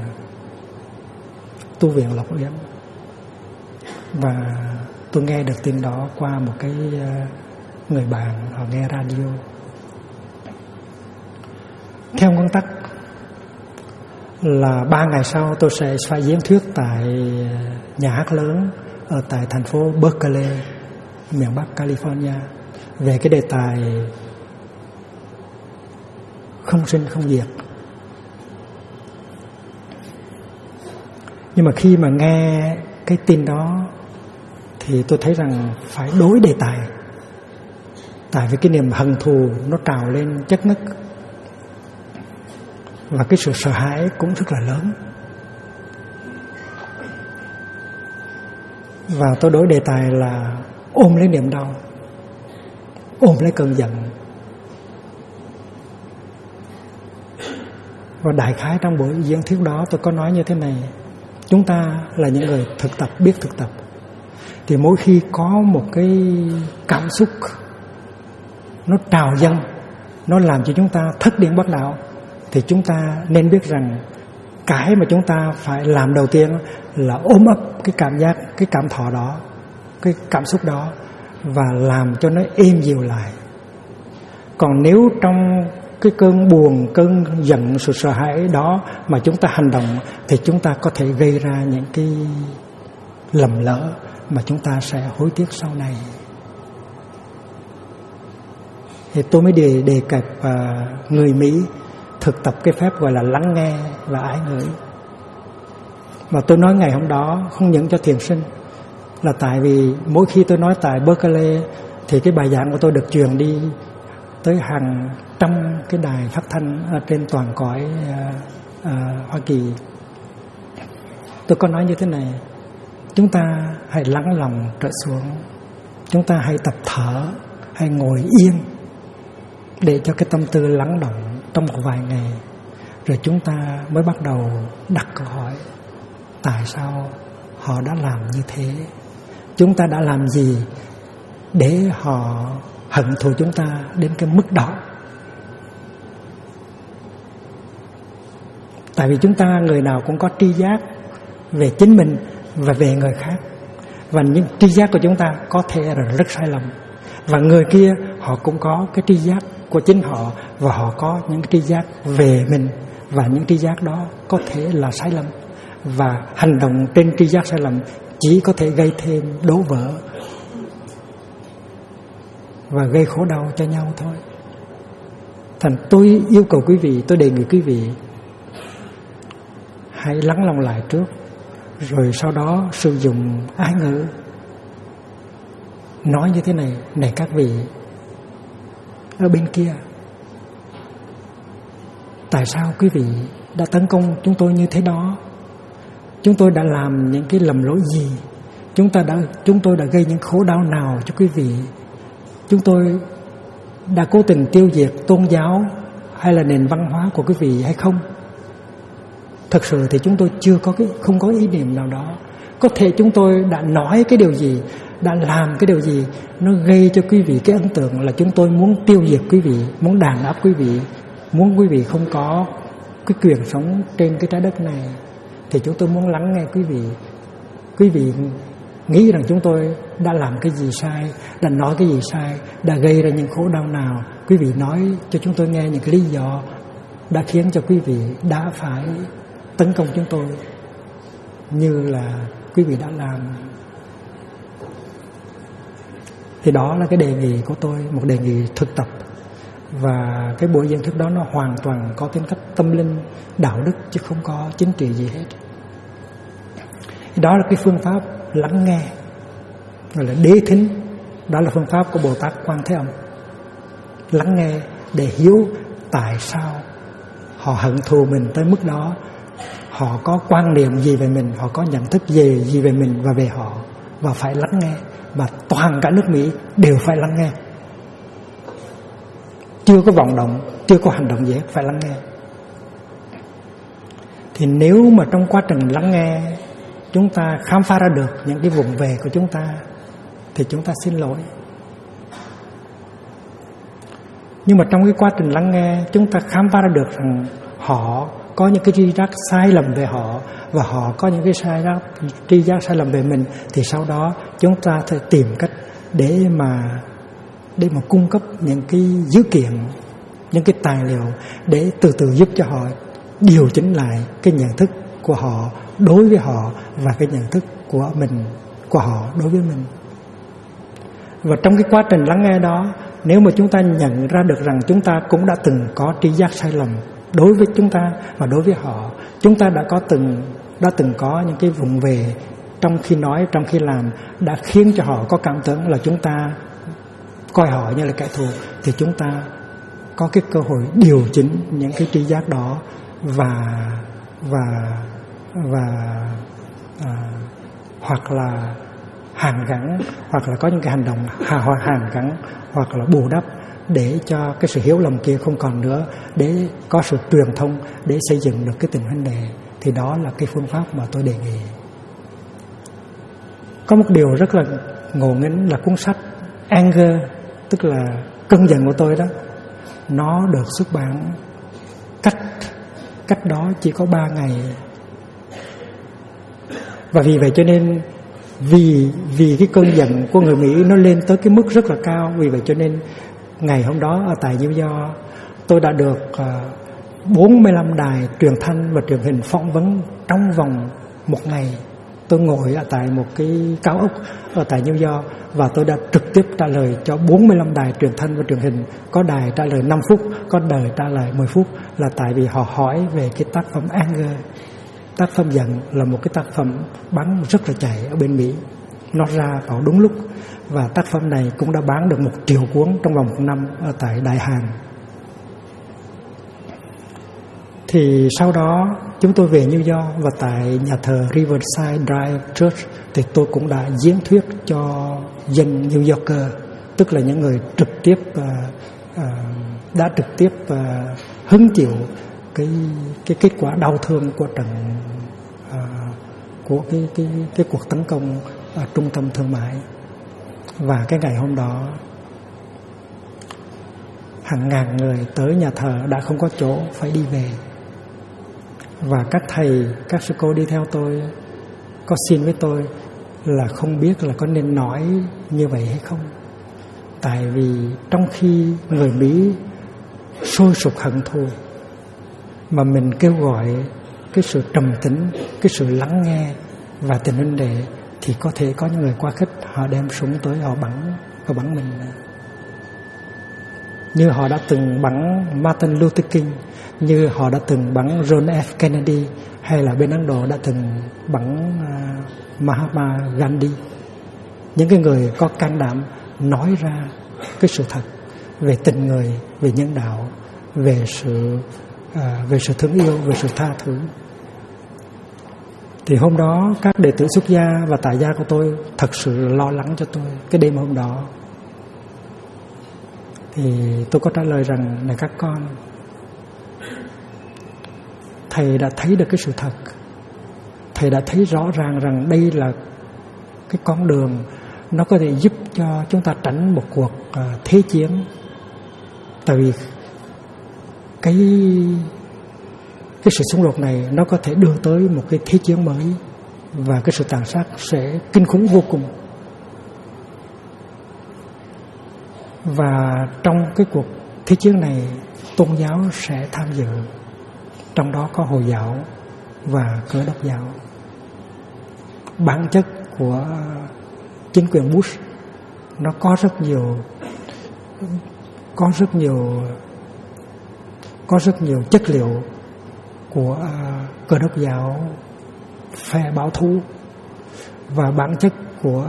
A: tu viện Lộc Uyển, và tôi nghe được tin đó qua một cái người bạn, họ nghe radio. Theo nguyên tắc là 3 ngày sau tôi sẽ phải diễn thuyết tại nhà hát lớn ở tại thành phố Berkeley, miền Bắc California, về cái đề tài không sinh không diệt. Nhưng mà khi mà nghe cái tin đó thì tôi thấy rằng phải đổi đề tài, tại vì cái niềm hận thù nó trào lên chất ngất, và cái sự sợ hãi cũng rất là lớn. Và tôi đổi đề tài là ôm lấy niềm đau, ôm lấy cơn giận. Và đại khái trong buổi diễn thuyết đó tôi có nói như thế này: chúng ta là những người thực tập, biết thực tập, thì mỗi khi có một cái cảm xúc nó trào dâng, nó làm cho chúng ta thất điên bắt đạo, thì chúng ta nên biết rằng cái mà chúng ta phải làm đầu tiên là ôm ấp cái cảm giác, cái cảm thọ đó, cái cảm xúc đó, và làm cho nó êm dịu lại. Còn nếu trong cái cơn buồn, cơn giận, sự sợ hãi đó mà chúng ta hành động, thì chúng ta có thể gây ra những cái lầm lỡ mà chúng ta sẽ hối tiếc sau này. Thì tôi mới đề cập người Mỹ thực tập cái phép gọi là lắng nghe và ái ngữ. Và tôi nói ngày hôm đó không những cho thiền sinh, là tại vì mỗi khi tôi nói tại Berkeley thì cái bài giảng của tôi được truyền đi tới hàng trăm cái đài phát thanh ở trên toàn cõi Hoa Kỳ. Tôi có nói như thế này: chúng ta hãy lắng lòng trở xuống, chúng ta hãy tập thở, hãy ngồi yên để cho cái tâm tư lắng động trong một vài ngày, rồi chúng ta mới bắt đầu đặt câu hỏi: tại sao họ đã làm như thế? Chúng ta đã làm gì để họ hận thù chúng ta đến cái mức đó? Tại vì chúng ta người nào cũng có tri giác về chính mình và về người khác, và những tri giác của chúng ta có thể là rất sai lầm, và người kia họ cũng có cái tri giác của chính họ, và họ có những tri giác về mình, và những tri giác đó có thể là sai lầm, và hành động trên tri giác sai lầm chỉ có thể gây thêm đổ vỡ và gây khổ đau cho nhau thôi. Thành tôi yêu cầu quý vị, tôi đề nghị quý vị hãy lắng lòng lại trước, rồi sau đó sử dụng ái ngữ nói như thế này: này các vị ở bên kia, tại sao quý vị đã tấn công chúng tôi như thế đó? Chúng tôi đã làm những cái lầm lỗi gì? Chúng tôi đã gây những khổ đau nào cho quý vị? Chúng tôi đã cố tình tiêu diệt tôn giáo hay là nền văn hóa của quý vị hay không? Thật sự thì chúng tôi không có ý niệm nào đó. Có thể chúng tôi đã nói cái điều gì, đã làm cái điều gì nó gây cho quý vị cái ấn tượng là chúng tôi muốn tiêu diệt quý vị, muốn đàn áp quý vị, muốn quý vị không có cái quyền sống trên cái trái đất này. Thì chúng tôi muốn lắng nghe quý vị. Quý vị nghĩ rằng chúng tôi đã làm cái gì sai, đã nói cái gì sai, đã gây ra những khổ đau nào. Quý vị nói cho chúng tôi nghe những cái lý do đã khiến cho quý vị đã phải tấn công chúng tôi như là quý vị đã làm. Thì đó là cái đề nghị của tôi, một đề nghị thực tập. Và cái buổi diễn thuyết đó nó hoàn toàn có tính cách tâm linh, đạo đức, chứ không có chính trị gì hết. Đó là cái phương pháp lắng nghe, gọi là đế thính. Đó là phương pháp của Bồ Tát Quan Thế Âm. Lắng nghe để hiểu tại sao họ hận thù mình tới mức đó, họ có quan niệm gì về mình, họ có nhận thức gì về mình và về họ. Và phải lắng nghe. Và toàn cả nước Mỹ đều phải lắng nghe. Chưa có vọng động, chưa có hành động gì hết, phải lắng nghe. Thì nếu mà trong quá trình lắng nghe chúng ta khám phá ra được những cái vùng về của chúng ta thì chúng ta xin lỗi. Nhưng mà trong cái quá trình lắng nghe chúng ta khám phá ra được rằng họ có những cái tri giác sai lầm về họ và họ có những cái tri giác sai lầm về mình, thì sau đó chúng ta phải tìm cách để mà cung cấp những cái dữ kiện, những cái tài liệu để từ từ giúp cho họ điều chỉnh lại cái nhận thức của họ đối với họ và cái nhận thức của họ đối với mình. Và trong cái quá trình lắng nghe đó, nếu mà chúng ta nhận ra được rằng chúng ta cũng đã từng có tri giác sai lầm đối với chúng ta và đối với họ, chúng ta đã từng có những cái vùng về trong khi nói, trong khi làm đã khiến cho họ có cảm tưởng là chúng ta coi họ như là kẻ thù, thì chúng ta có cái cơ hội điều chỉnh những cái tri giác đó và hoặc là hàn gắn, hoặc là có những cái hành động hàn gắn, hoặc là bù đắp để cho cái sự hiểu lầm kia không còn nữa, để có sự truyền thông để xây dựng được cái tình huynh đệ. Thì đó là cái phương pháp mà tôi đề nghị. Có một điều rất là ngộ nghĩnh là cuốn sách Anger, tức là cơn giận của tôi đó, nó được xuất bản cách đó chỉ có 3 ngày. Và vì vậy cho nên vì cái cơn giận của người Mỹ nó lên tới cái mức rất là cao, vì vậy cho nên ngày hôm đó ở tại New York tôi đã được 45 đài truyền thanh và truyền hình phỏng vấn trong vòng một ngày. Tôi ngồi ở tại một cái cao ốc ở tại New York và tôi đã trực tiếp trả lời cho 45 đài truyền thanh và truyền hình. Có đài trả lời 5 phút, có đài trả lời 10 phút, là tại vì họ hỏi về cái tác phẩm Anger. Tác phẩm giận là một cái tác phẩm bán rất là chạy ở bên Mỹ. Nó ra vào đúng lúc. Và tác phẩm này cũng đã bán được 1 triệu cuốn trong vòng 1 năm ở tại Đại Hàn. Thì sau đó chúng tôi về New York và tại nhà thờ Riverside Drive Church thì tôi cũng đã diễn thuyết cho dân New Yorker, tức là những người đã trực tiếp hứng chịu cái kết quả đau thương của cái cuộc tấn công ở trung tâm thương mại. Và cái ngày hôm đó hàng ngàn người tới nhà thờ đã không có chỗ, phải đi về. Và các thầy, các sư cô đi theo tôi có xin với tôi là không biết là có nên nói như vậy hay không. Tại vì trong khi người Mỹ sôi sục hận thù mà mình kêu gọi cái sự trầm tĩnh, cái sự lắng nghe và tình huynh đệ, thì có thể có những người quá khích, họ đem súng tới, họ bắn mình. Như họ đã từng bắn Martin Luther King, như họ đã từng bắn John F. Kennedy, hay là bên Ấn Độ đã từng bắn Mahatma Gandhi. Những cái người có can đảm nói ra cái sự thật về tình người, về nhân đạo, về sự về sự thương yêu, về sự tha thứ. Thì hôm đó các đệ tử xuất gia và tại gia của tôi thật sự lo lắng cho tôi. Cái đêm hôm đó thì tôi có trả lời rằng: này các con, thầy đã thấy được cái sự thật. Thầy đã thấy rõ ràng rằng đây là cái con đường nó có thể giúp cho chúng ta tránh một cuộc thế chiến. Tại vì cái sự xung đột này nó có thể đưa tới một cái thế chiến mới, và cái sự tàn sát sẽ kinh khủng vô cùng. Và trong cái cuộc thế chiến này, tôn giáo sẽ tham dự, trong đó có Hồi giáo và Cơ đốc giáo. Bản chất của chính quyền Bush nó có rất nhiều chất liệu của Cơ đốc giáo phe bảo thủ, và bản chất của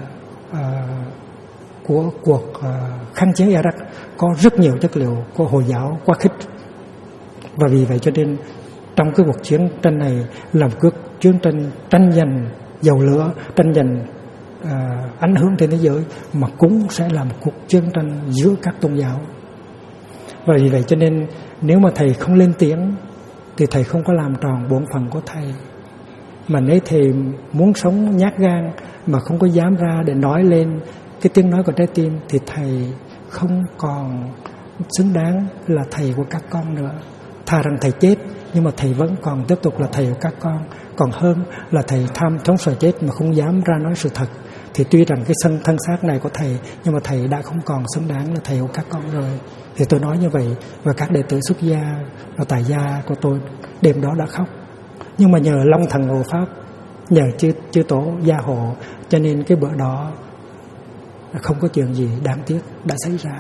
A: cuộc kháng chiến Iraq có rất nhiều chất liệu của Hồi giáo quá khích. Và vì vậy cho nên trong cái cuộc chiến tranh này là một cuộc chiến tranh tranh giành dầu lửa, tranh giành ảnh hưởng trên thế giới, mà cũng sẽ là một cuộc chiến tranh giữa các tôn giáo. Và vì vậy cho nên nếu mà thầy không lên tiếng thì thầy không có làm tròn bổn phận của thầy. Mà nếu thầy muốn sống nhát gan mà không có dám ra để nói lên cái tiếng nói của trái tim, thì thầy không còn xứng đáng là thầy của các con nữa. Thà rằng thầy chết nhưng mà thầy vẫn còn tiếp tục là thầy của các con, còn hơn là thầy tham thống sợ chết mà không dám ra nói sự thật. Thì tuy rằng cái thân xác này của thầy, nhưng mà thầy đã không còn xứng đáng là thầy của các con rồi. Thì tôi nói như vậy, và các đệ tử xuất gia và tại gia của tôi đêm đó đã khóc. Nhưng mà nhờ Long Thần Hộ Pháp, nhờ chư tổ gia hộ, cho nên cái bữa đó không có chuyện gì đáng tiếc đã xảy ra.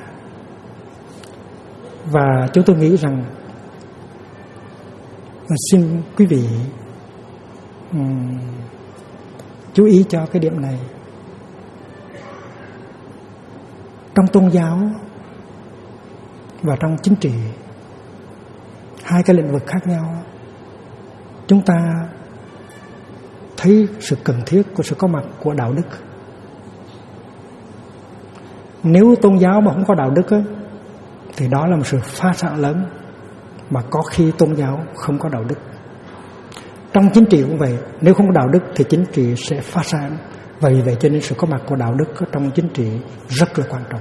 A: Và chúng tôi nghĩ rằng xin quý vị chú ý cho cái điểm này. Trong tôn giáo và trong chính trị, hai cái lĩnh vực khác nhau, chúng ta thấy sự cần thiết của sự có mặt của đạo đức. Nếu tôn giáo mà không có đạo đức thì đó là một sự phá sản lớn, mà có khi tôn giáo không có đạo đức. Trong chính trị cũng vậy, nếu không có đạo đức thì chính trị sẽ phá sản. Và vì vậy cho nên sự có mặt của đạo đức trong chính trị rất là quan trọng.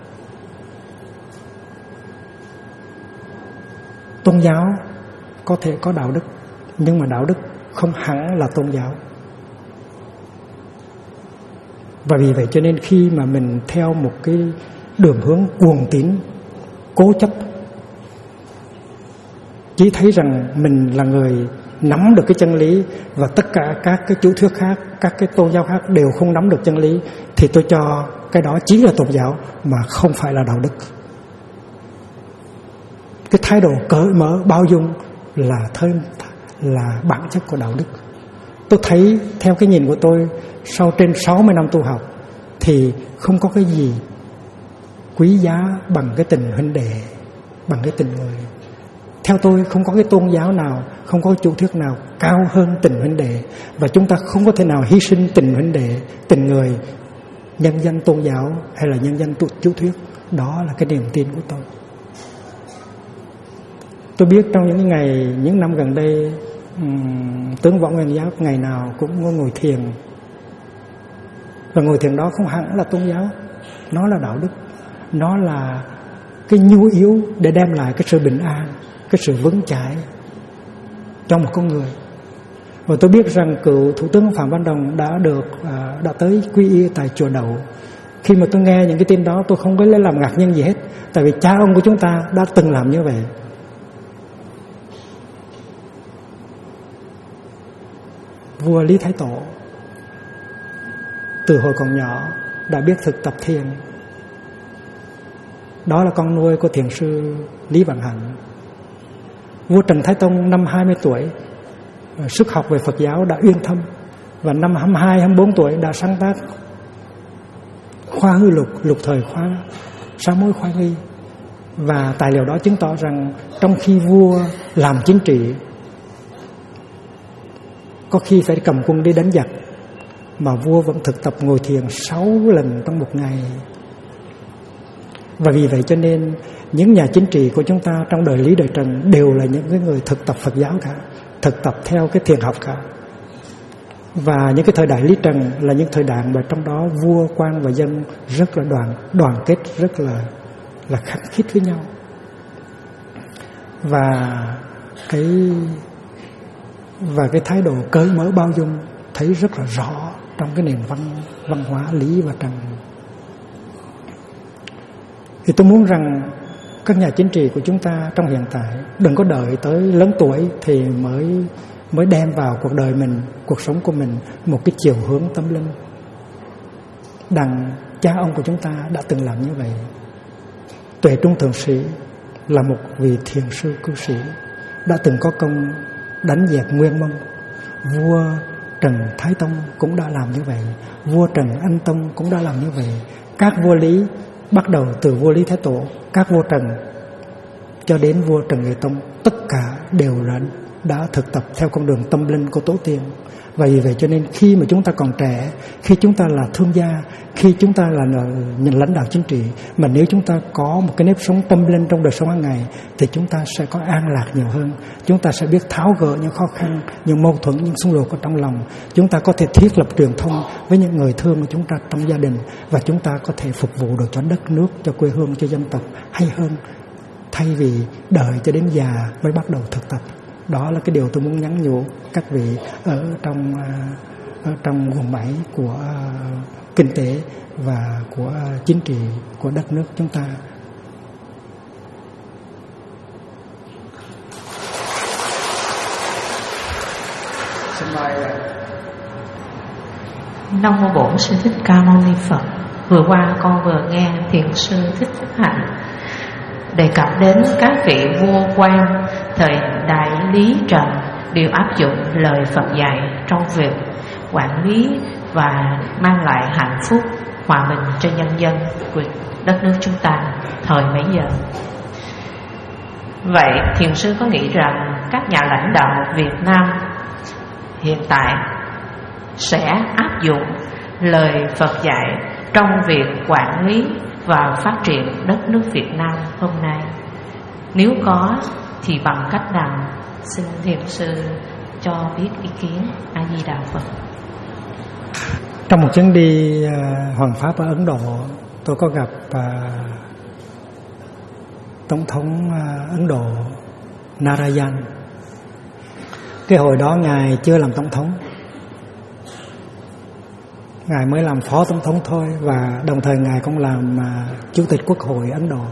A: Tôn giáo có thể có đạo đức, nhưng mà đạo đức không hẳn là tôn giáo. Và vì vậy cho nên khi mà mình theo một cái đường hướng cuồng tín, cố chấp, chỉ thấy rằng mình là người nắm được cái chân lý và tất cả các cái chủ thuyết khác, các cái tôn giáo khác đều không nắm được chân lý, thì tôi cho cái đó chỉ là tôn giáo mà không phải là đạo đức. Cái thái độ cởi mở, bao dung là bản chất của đạo đức. Tôi thấy theo cái nhìn của tôi, sau trên 60 năm tu học thì không có cái gì quý giá bằng cái tình huynh đệ, bằng cái tình người. Theo tôi không có cái tôn giáo nào, không có chủ thuyết nào cao hơn tình huynh đệ. Và chúng ta không có thể nào hy sinh tình huynh đệ, tình người, nhân danh tôn giáo hay là nhân danh chủ thuyết. Đó là cái niềm tin của tôi. Tôi biết trong những năm gần đây, tướng Võ Nguyên Giáp ngày nào cũng ngồi thiền. Và ngồi thiền đó không hẳn là tôn giáo, nó là đạo đức. Nó là cái nhu yếu để đem lại cái sự bình an, cái sự vững chãi cho một con người. Và tôi biết rằng cựu Thủ tướng Phạm Văn Đồng đã tới quy y tại chùa Đậu. Khi mà tôi nghe những cái tin đó, tôi không có lấy làm ngạc nhiên gì hết, tại vì cha ông của chúng ta đã từng làm như vậy. Vua Lý Thái Tổ từ hồi còn nhỏ đã biết thực tập thiền. Đó là con nuôi của thiền sư Lý Vạn Hạnh. Vua Trần Thái Tông năm 20 tuổi sức học về Phật giáo đã uyên thâm, và năm 22, 24 tuổi đã sáng tác Khoa Hư Lục, lục thời khoa, sám hối khoa nghi. Và tài liệu đó chứng tỏ rằng trong khi vua làm chính trị, có khi phải cầm quân đi đánh giặc, mà vua vẫn thực tập ngồi thiền 6 lần trong một ngày. Và vì vậy cho nên những nhà chính trị của chúng ta trong đời Lý đời Trần đều là những cái người thực tập Phật giáo cả, thực tập theo cái thiền học cả. Và những cái thời đại Lý Trần là những thời đại mà trong đó vua, quan và dân rất là đoàn kết, rất là khăng khít với nhau. Và cái thái độ cởi mở bao dung thấy rất là rõ trong cái nền văn hóa Lý và Trần. Thì tôi muốn rằng các nhà chính trị của chúng ta trong hiện tại đừng có đợi tới lớn tuổi thì mới đem vào cuộc đời mình, cuộc sống của mình một cái chiều hướng tâm linh. Đằng cha ông của chúng ta đã từng làm như vậy. Tuệ Trung Thượng Sĩ là một vị thiền sư cư sĩ, đã từng có công đánh dẹp Nguyên Mông. Vua Trần Thái Tông cũng đã làm như vậy, vua Trần Anh Tông cũng đã làm như vậy. Các vua Lý, bắt đầu từ vua Lý Thái Tổ, các vua Trần cho đến vua Trần Nghệ Tông, tất cả đều đã thực tập theo con đường tâm linh của tổ tiên. Và vì vậy cho nên khi mà chúng ta còn trẻ, khi chúng ta là thương gia, khi chúng ta là những lãnh đạo chính trị, mà nếu chúng ta có một cái nếp sống tâm linh trong đời sống hàng ngày thì chúng ta sẽ có an lạc nhiều hơn. Chúng ta sẽ biết tháo gỡ những khó khăn, những mâu thuẫn, những xung đột ở trong lòng. Chúng ta có thể thiết lập truyền thông với những người thương của chúng ta trong gia đình, và chúng ta có thể phục vụ được cho đất nước, cho quê hương, cho dân tộc hay hơn, thay vì đợi cho đến già mới bắt đầu thực tập. Đó là cái điều tôi muốn nhắn nhủ các vị ở trong guồng máy của kinh tế và của chính trị của đất nước chúng ta.
C: Xin mời.
D: Nam mô Bổn Sư Thích Ca Mâu Ni Phật. Vừa qua con vừa nghe thiền sư Thích Đức Hạnh đề cập đến các vị vua quan thời đại Lý Trần đều áp dụng lời Phật dạy trong việc quản lý và mang lại hạnh phúc, hòa bình cho nhân dân của đất nước chúng ta thời bấy giờ. Vậy thiền sư có nghĩ rằng các nhà lãnh đạo Việt Nam hiện tại sẽ áp dụng lời Phật dạy trong việc quản lý và phát triển đất nước Việt Nam hôm nay? Nếu có thì bằng cách nào? Xin thiền sư cho biết ý kiến. A Di Đà Phật.
A: Trong một chuyến đi hoàng pháp ở Ấn Độ, tôi có gặp Tổng thống Ấn Độ Narayan. Cái hồi đó Ngài chưa làm Tổng thống, Ngài mới làm Phó Tổng thống thôi, và đồng thời Ngài cũng làm Chủ tịch Quốc hội Ấn Độ.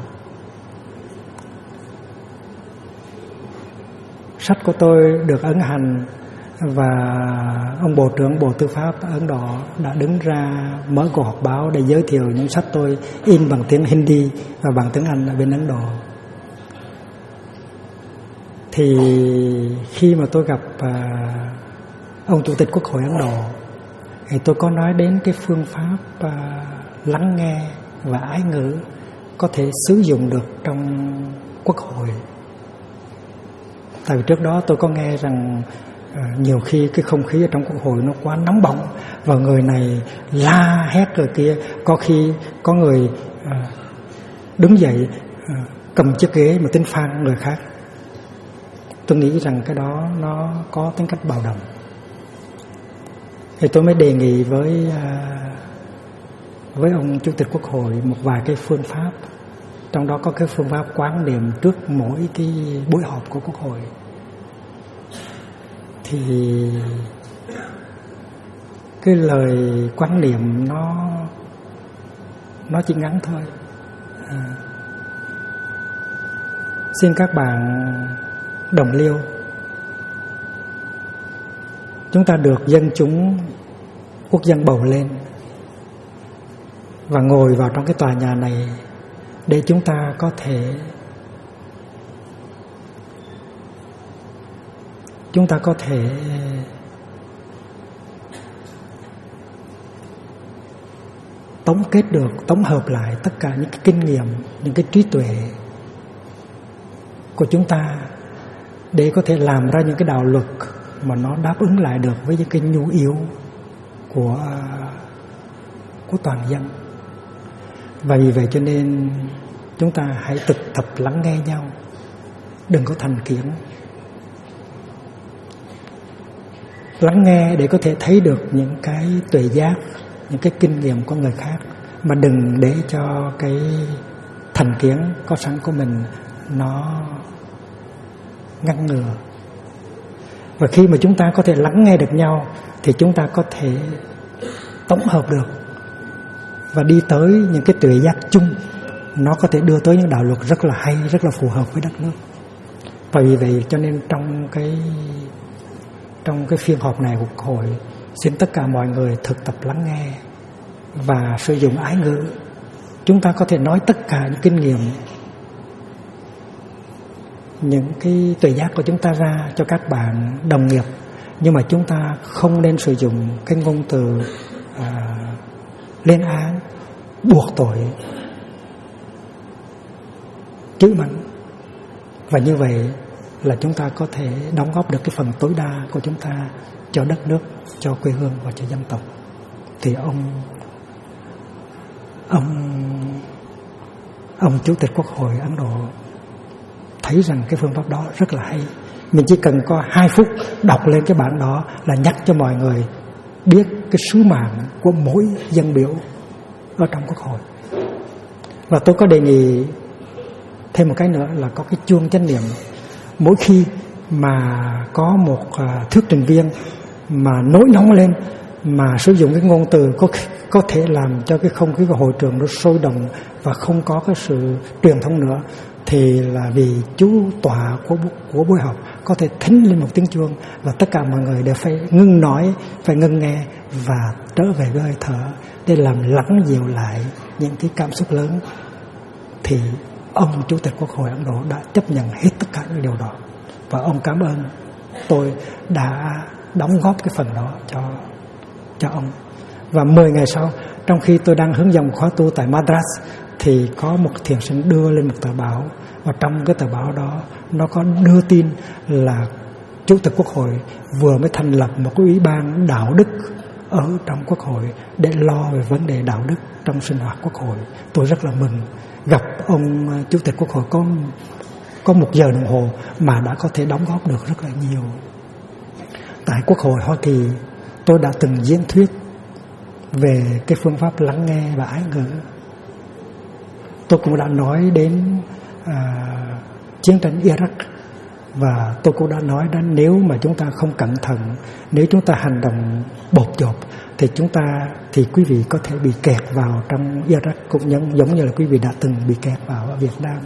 A: Sách của tôi được ấn hành và ông Bộ trưởng Bộ Tư pháp Ấn Độ đã đứng ra mở cuộc họp báo để giới thiệu những sách tôi in bằng tiếng Hindi và bằng tiếng Anh ở bên Ấn Độ. Thì khi mà tôi gặp ông Chủ tịch Quốc hội Ấn Độ thì tôi có nói đến cái phương pháp lắng nghe và ái ngữ có thể sử dụng được trong Quốc hội. Tại vì trước đó tôi có nghe rằng nhiều khi cái không khí ở trong Quốc hội nó quá nóng bỏng, và người này la hét rồi kia, có khi có người đứng dậy cầm chiếc ghế mà tính phang người khác. Tôi nghĩ rằng cái đó nó có tính cách bạo động. Thì tôi mới đề nghị với ông Chủ tịch Quốc hội một vài cái phương pháp. Trong đó có cái phương pháp quán niệm trước mỗi cái buổi họp của Quốc hội. Thì cái lời quán niệm nó chỉ ngắn thôi. Xin các bạn đồng liêu, chúng ta được dân chúng quốc dân bầu lên và ngồi vào trong cái tòa nhà này để chúng ta có thể tổng kết được, tổng hợp lại tất cả những cái kinh nghiệm, những cái trí tuệ của chúng ta để có thể làm ra những cái đạo luật mà nó đáp ứng lại được với những cái nhu yếu của toàn dân. Và vì vậy cho nên chúng ta hãy thực tập lắng nghe nhau, đừng có thành kiến. Lắng nghe để có thể thấy được những cái tuệ giác, những cái kinh nghiệm của người khác, mà đừng để cho cái thành kiến có sẵn của mình nó ngăn ngừa. Và khi mà chúng ta có thể lắng nghe được nhau thì chúng ta có thể tổng hợp được và đi tới những cái tuệ giác chung, nó có thể đưa tới những đạo luật rất là hay, rất là phù hợp với đất nước. Và vì vậy cho nên trong cái phiên họp này của Quốc hội, xin tất cả mọi người thực tập lắng nghe và sử dụng ái ngữ. Chúng ta có thể nói tất cả những kinh nghiệm, những cái tuệ giác của chúng ta ra cho các bạn đồng nghiệp, nhưng mà chúng ta không nên sử dụng cái ngôn từ lên án, buộc tội, chửi mắng. Và như vậy là chúng ta có thể đóng góp được cái phần tối đa của chúng ta cho đất nước, cho quê hương và cho dân tộc. Thì ông Chủ tịch Quốc hội Ấn Độ thấy rằng cái phương pháp đó rất là hay. Mình chỉ cần có 2 phút đọc lên cái bản đó là nhắc cho mọi người biết cái sứ mạng của mỗi dân biểu ở trong Quốc hội. Và tôi có đề nghị thêm một cái nữa là có cái chuông chánh niệm. Mỗi khi mà có một thuyết trình viên mà nổi nóng lên, mà sử dụng cái ngôn từ có thể làm cho cái không khí của hội trường nó sôi động và không có cái sự truyền thông nữa, thì là vì chú tọa của buổi họp có thể thính lên một tiếng chuông và tất cả mọi người đều phải ngưng nói, phải ngưng nghe và trở về với hơi thở để làm lắng dịu lại những cái cảm xúc lớn. Thì ông Chủ tịch Quốc hội Ấn Độ đã chấp nhận hết tất cả những điều đó, và ông cảm ơn tôi đã đóng góp cái phần đó cho ông. Và 10 ngày sau, trong khi tôi đang hướng dẫn khóa tu tại Madras, thì có một thiền sinh đưa lên một tờ báo, và trong cái tờ báo đó nó có đưa tin là Chủ tịch Quốc hội vừa mới thành lập một cái ủy ban đạo đức ở trong Quốc hội để lo về vấn đề đạo đức trong sinh hoạt Quốc hội. Tôi rất là mừng gặp ông Chủ tịch Quốc hội có 1 giờ đồng hồ mà đã có thể đóng góp được rất là nhiều. Tại Quốc hội Hoa Kỳ, tôi đã từng diễn thuyết về cái phương pháp lắng nghe và ái ngữ. Tôi cũng đã nói đến chiến tranh Iraq, và tôi cũng đã nói đến nếu mà chúng ta không cẩn thận, nếu chúng ta hành động bột dột thì quý vị có thể bị kẹt vào trong Iraq, cũng giống như là quý vị đã từng bị kẹt vào ở Việt Nam.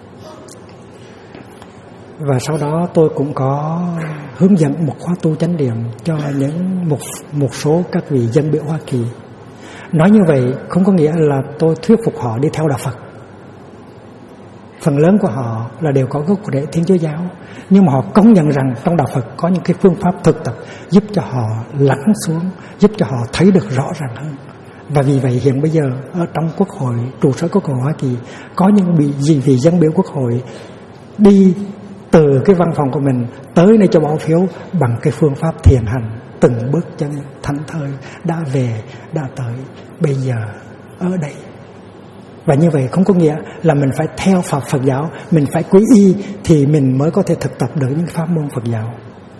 A: Và sau đó tôi cũng có hướng dẫn một khóa tu chánh niệm cho một số các vị dân biểu Hoa Kỳ. Nói như vậy không có nghĩa là tôi thuyết phục họ đi theo đạo Phật. Phần lớn của họ là đều có gốc rễ Thiên Chúa giáo, nhưng mà họ công nhận rằng trong đạo Phật có những cái phương pháp thực tập giúp cho họ lắng xuống, giúp cho họ thấy được rõ ràng hơn. Và vì vậy hiện bây giờ ở trong Quốc hội, trụ sở Quốc hội Hoa Kỳ, có những vị dân biểu Quốc hội đi từ cái văn phòng của mình tới nơi cho bỏ phiếu bằng cái phương pháp thiền hành, từng bước chân thảnh thơi, đã về, đã tới, bây giờ ở đây. Và như vậy không có nghĩa là mình phải theo Phật giáo, mình phải quy y thì mình mới có thể thực tập được những pháp môn Phật giáo.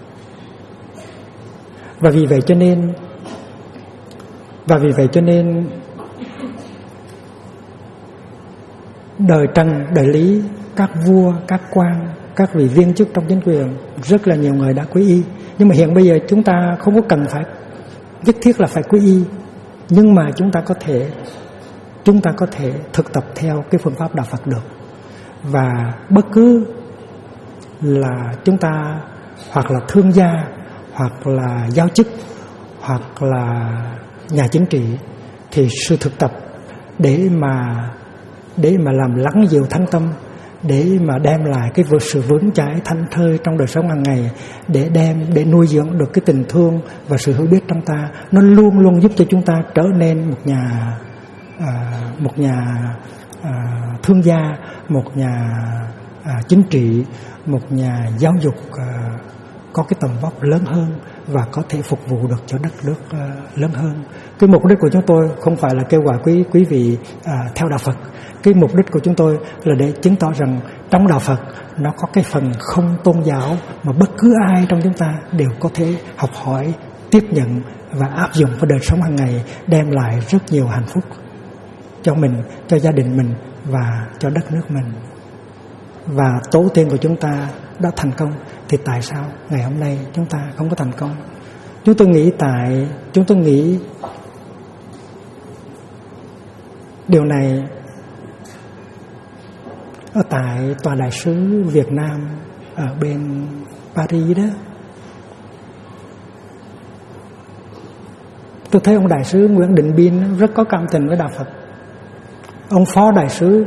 A: Và vì vậy cho nên đời Trần, đời Lý, các vua, các quan, các vị viên chức trong chính quyền, rất là nhiều người đã quy y. Nhưng mà hiện bây giờ chúng ta không có cần phải nhất thiết là phải quy y, nhưng mà chúng ta có thể thực tập theo cái phương pháp đạo Phật được. Và bất cứ là chúng ta hoặc là thương gia, hoặc là giáo chức, hoặc là nhà chính trị, thì sự thực tập để mà làm lắng dịu thánh tâm, để mà đem lại cái sự vững chãi thảnh thơi trong đời sống hàng ngày, để nuôi dưỡng được cái tình thương và sự hiểu biết trong ta, nó luôn luôn giúp cho chúng ta trở nên một nhà thương gia, một nhà chính trị, một nhà giáo dục có cái tầm vóc lớn hơn và có thể phục vụ được cho đất nước lớn hơn. Cái mục đích của chúng tôi không phải là kêu gọi quý vị theo đạo Phật. Cái mục đích của chúng tôi là để chứng tỏ rằng trong đạo Phật nó có cái phần không tôn giáo mà bất cứ ai trong chúng ta đều có thể học hỏi, tiếp nhận và áp dụng vào đời sống hàng ngày, đem lại rất nhiều hạnh phúc cho mình, cho gia đình mình và cho đất nước mình. Và tổ tiên của chúng ta đã thành công, thì tại sao ngày hôm nay chúng ta không có thành công? Chúng tôi nghĩ điều này ở tại tòa đại sứ Việt Nam ở bên Paris đó. Tôi thấy ông đại sứ Nguyễn Định Biên rất có cảm tình với đạo Phật. Ông phó đại sứ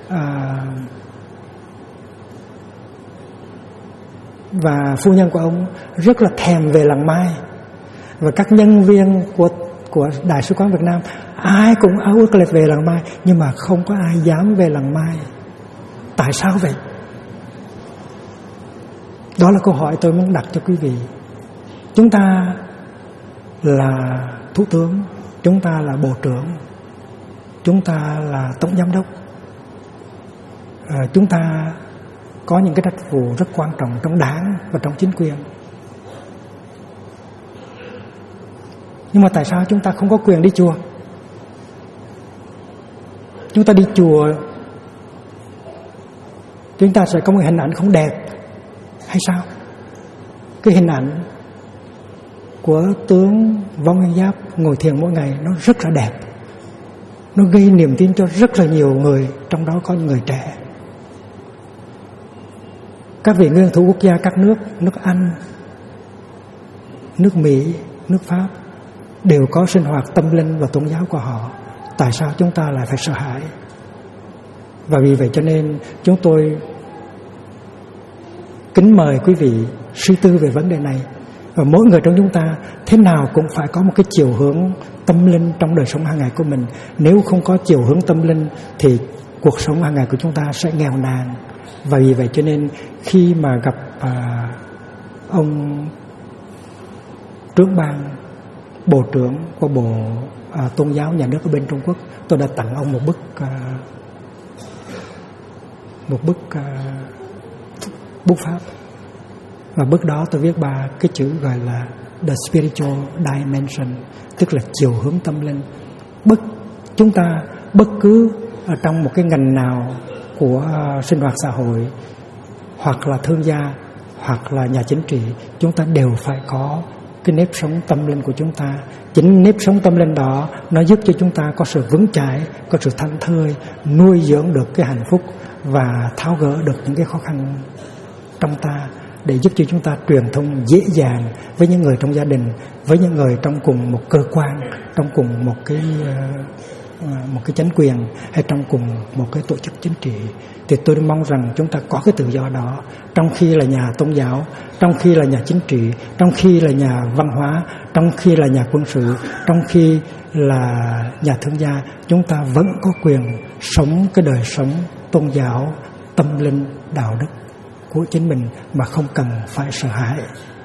A: và phu nhân của ông rất là thèm về làng Mai. Và các nhân viên của Đại sứ quán Việt Nam ai cũng ao ước là về làng Mai, nhưng mà không có ai dám về làng Mai. Tại sao vậy? Đó là câu hỏi tôi muốn đặt cho quý vị. Chúng ta là thủ tướng, chúng ta là bộ trưởng, chúng ta là tổng giám đốc, chúng ta có những cái trách vụ rất quan trọng trong đảng và trong chính quyền. Nhưng mà tại sao chúng ta không có quyền đi chùa? Chúng ta đi chùa, chúng ta sẽ có một hình ảnh không đẹp hay sao? Cái hình ảnh của tướng Võ Nguyên Giáp ngồi thiền mỗi ngày nó rất là đẹp. Nó gây niềm tin cho rất là nhiều người, trong đó có những người trẻ. Các vị nguyên thủ quốc gia các nước Anh, nước Mỹ, nước Pháp đều có sinh hoạt tâm linh và tôn giáo của họ. Tại sao chúng ta lại phải sợ hãi? Và vì vậy cho nên chúng tôi kính mời quý vị suy tư về vấn đề này. Và mỗi người trong chúng ta thế nào cũng phải có một cái chiều hướng tâm linh trong đời sống hàng ngày của mình. Nếu không có chiều hướng tâm linh thì cuộc sống hàng ngày của chúng ta sẽ nghèo nàn. Và vì vậy cho nên khi mà gặp ông trưởng ban, bộ trưởng của Bộ Tôn giáo nhà nước ở bên Trung Quốc, tôi đã tặng ông một bức bút pháp. Và bức đó tôi viết 3 cái chữ gọi là The Spiritual Dimension, tức là chiều hướng tâm linh. Chúng ta bất cứ ở trong một cái ngành nào của sinh hoạt xã hội, hoặc là thương gia, hoặc là nhà chính trị, chúng ta đều phải có cái nếp sống tâm linh của chúng ta. Chính nếp sống tâm linh đó nó giúp cho chúng ta có sự vững chãi, có sự thảnh thơi, nuôi dưỡng được cái hạnh phúc và tháo gỡ được những cái khó khăn trong ta, để giúp cho chúng ta truyền thông dễ dàng với những người trong gia đình, với những người trong cùng một cơ quan, trong cùng một cái chính quyền, hay trong cùng một cái tổ chức chính trị. Thì tôi mong rằng chúng ta có cái tự do đó. Trong khi là nhà tôn giáo, trong khi là nhà chính trị, trong khi là nhà văn hóa, trong khi là nhà quân sự, trong khi là nhà thương gia, chúng ta vẫn có quyền sống cái đời sống tôn giáo, tâm linh, đạo đức của chính mình mà không cần phải sợ hãi.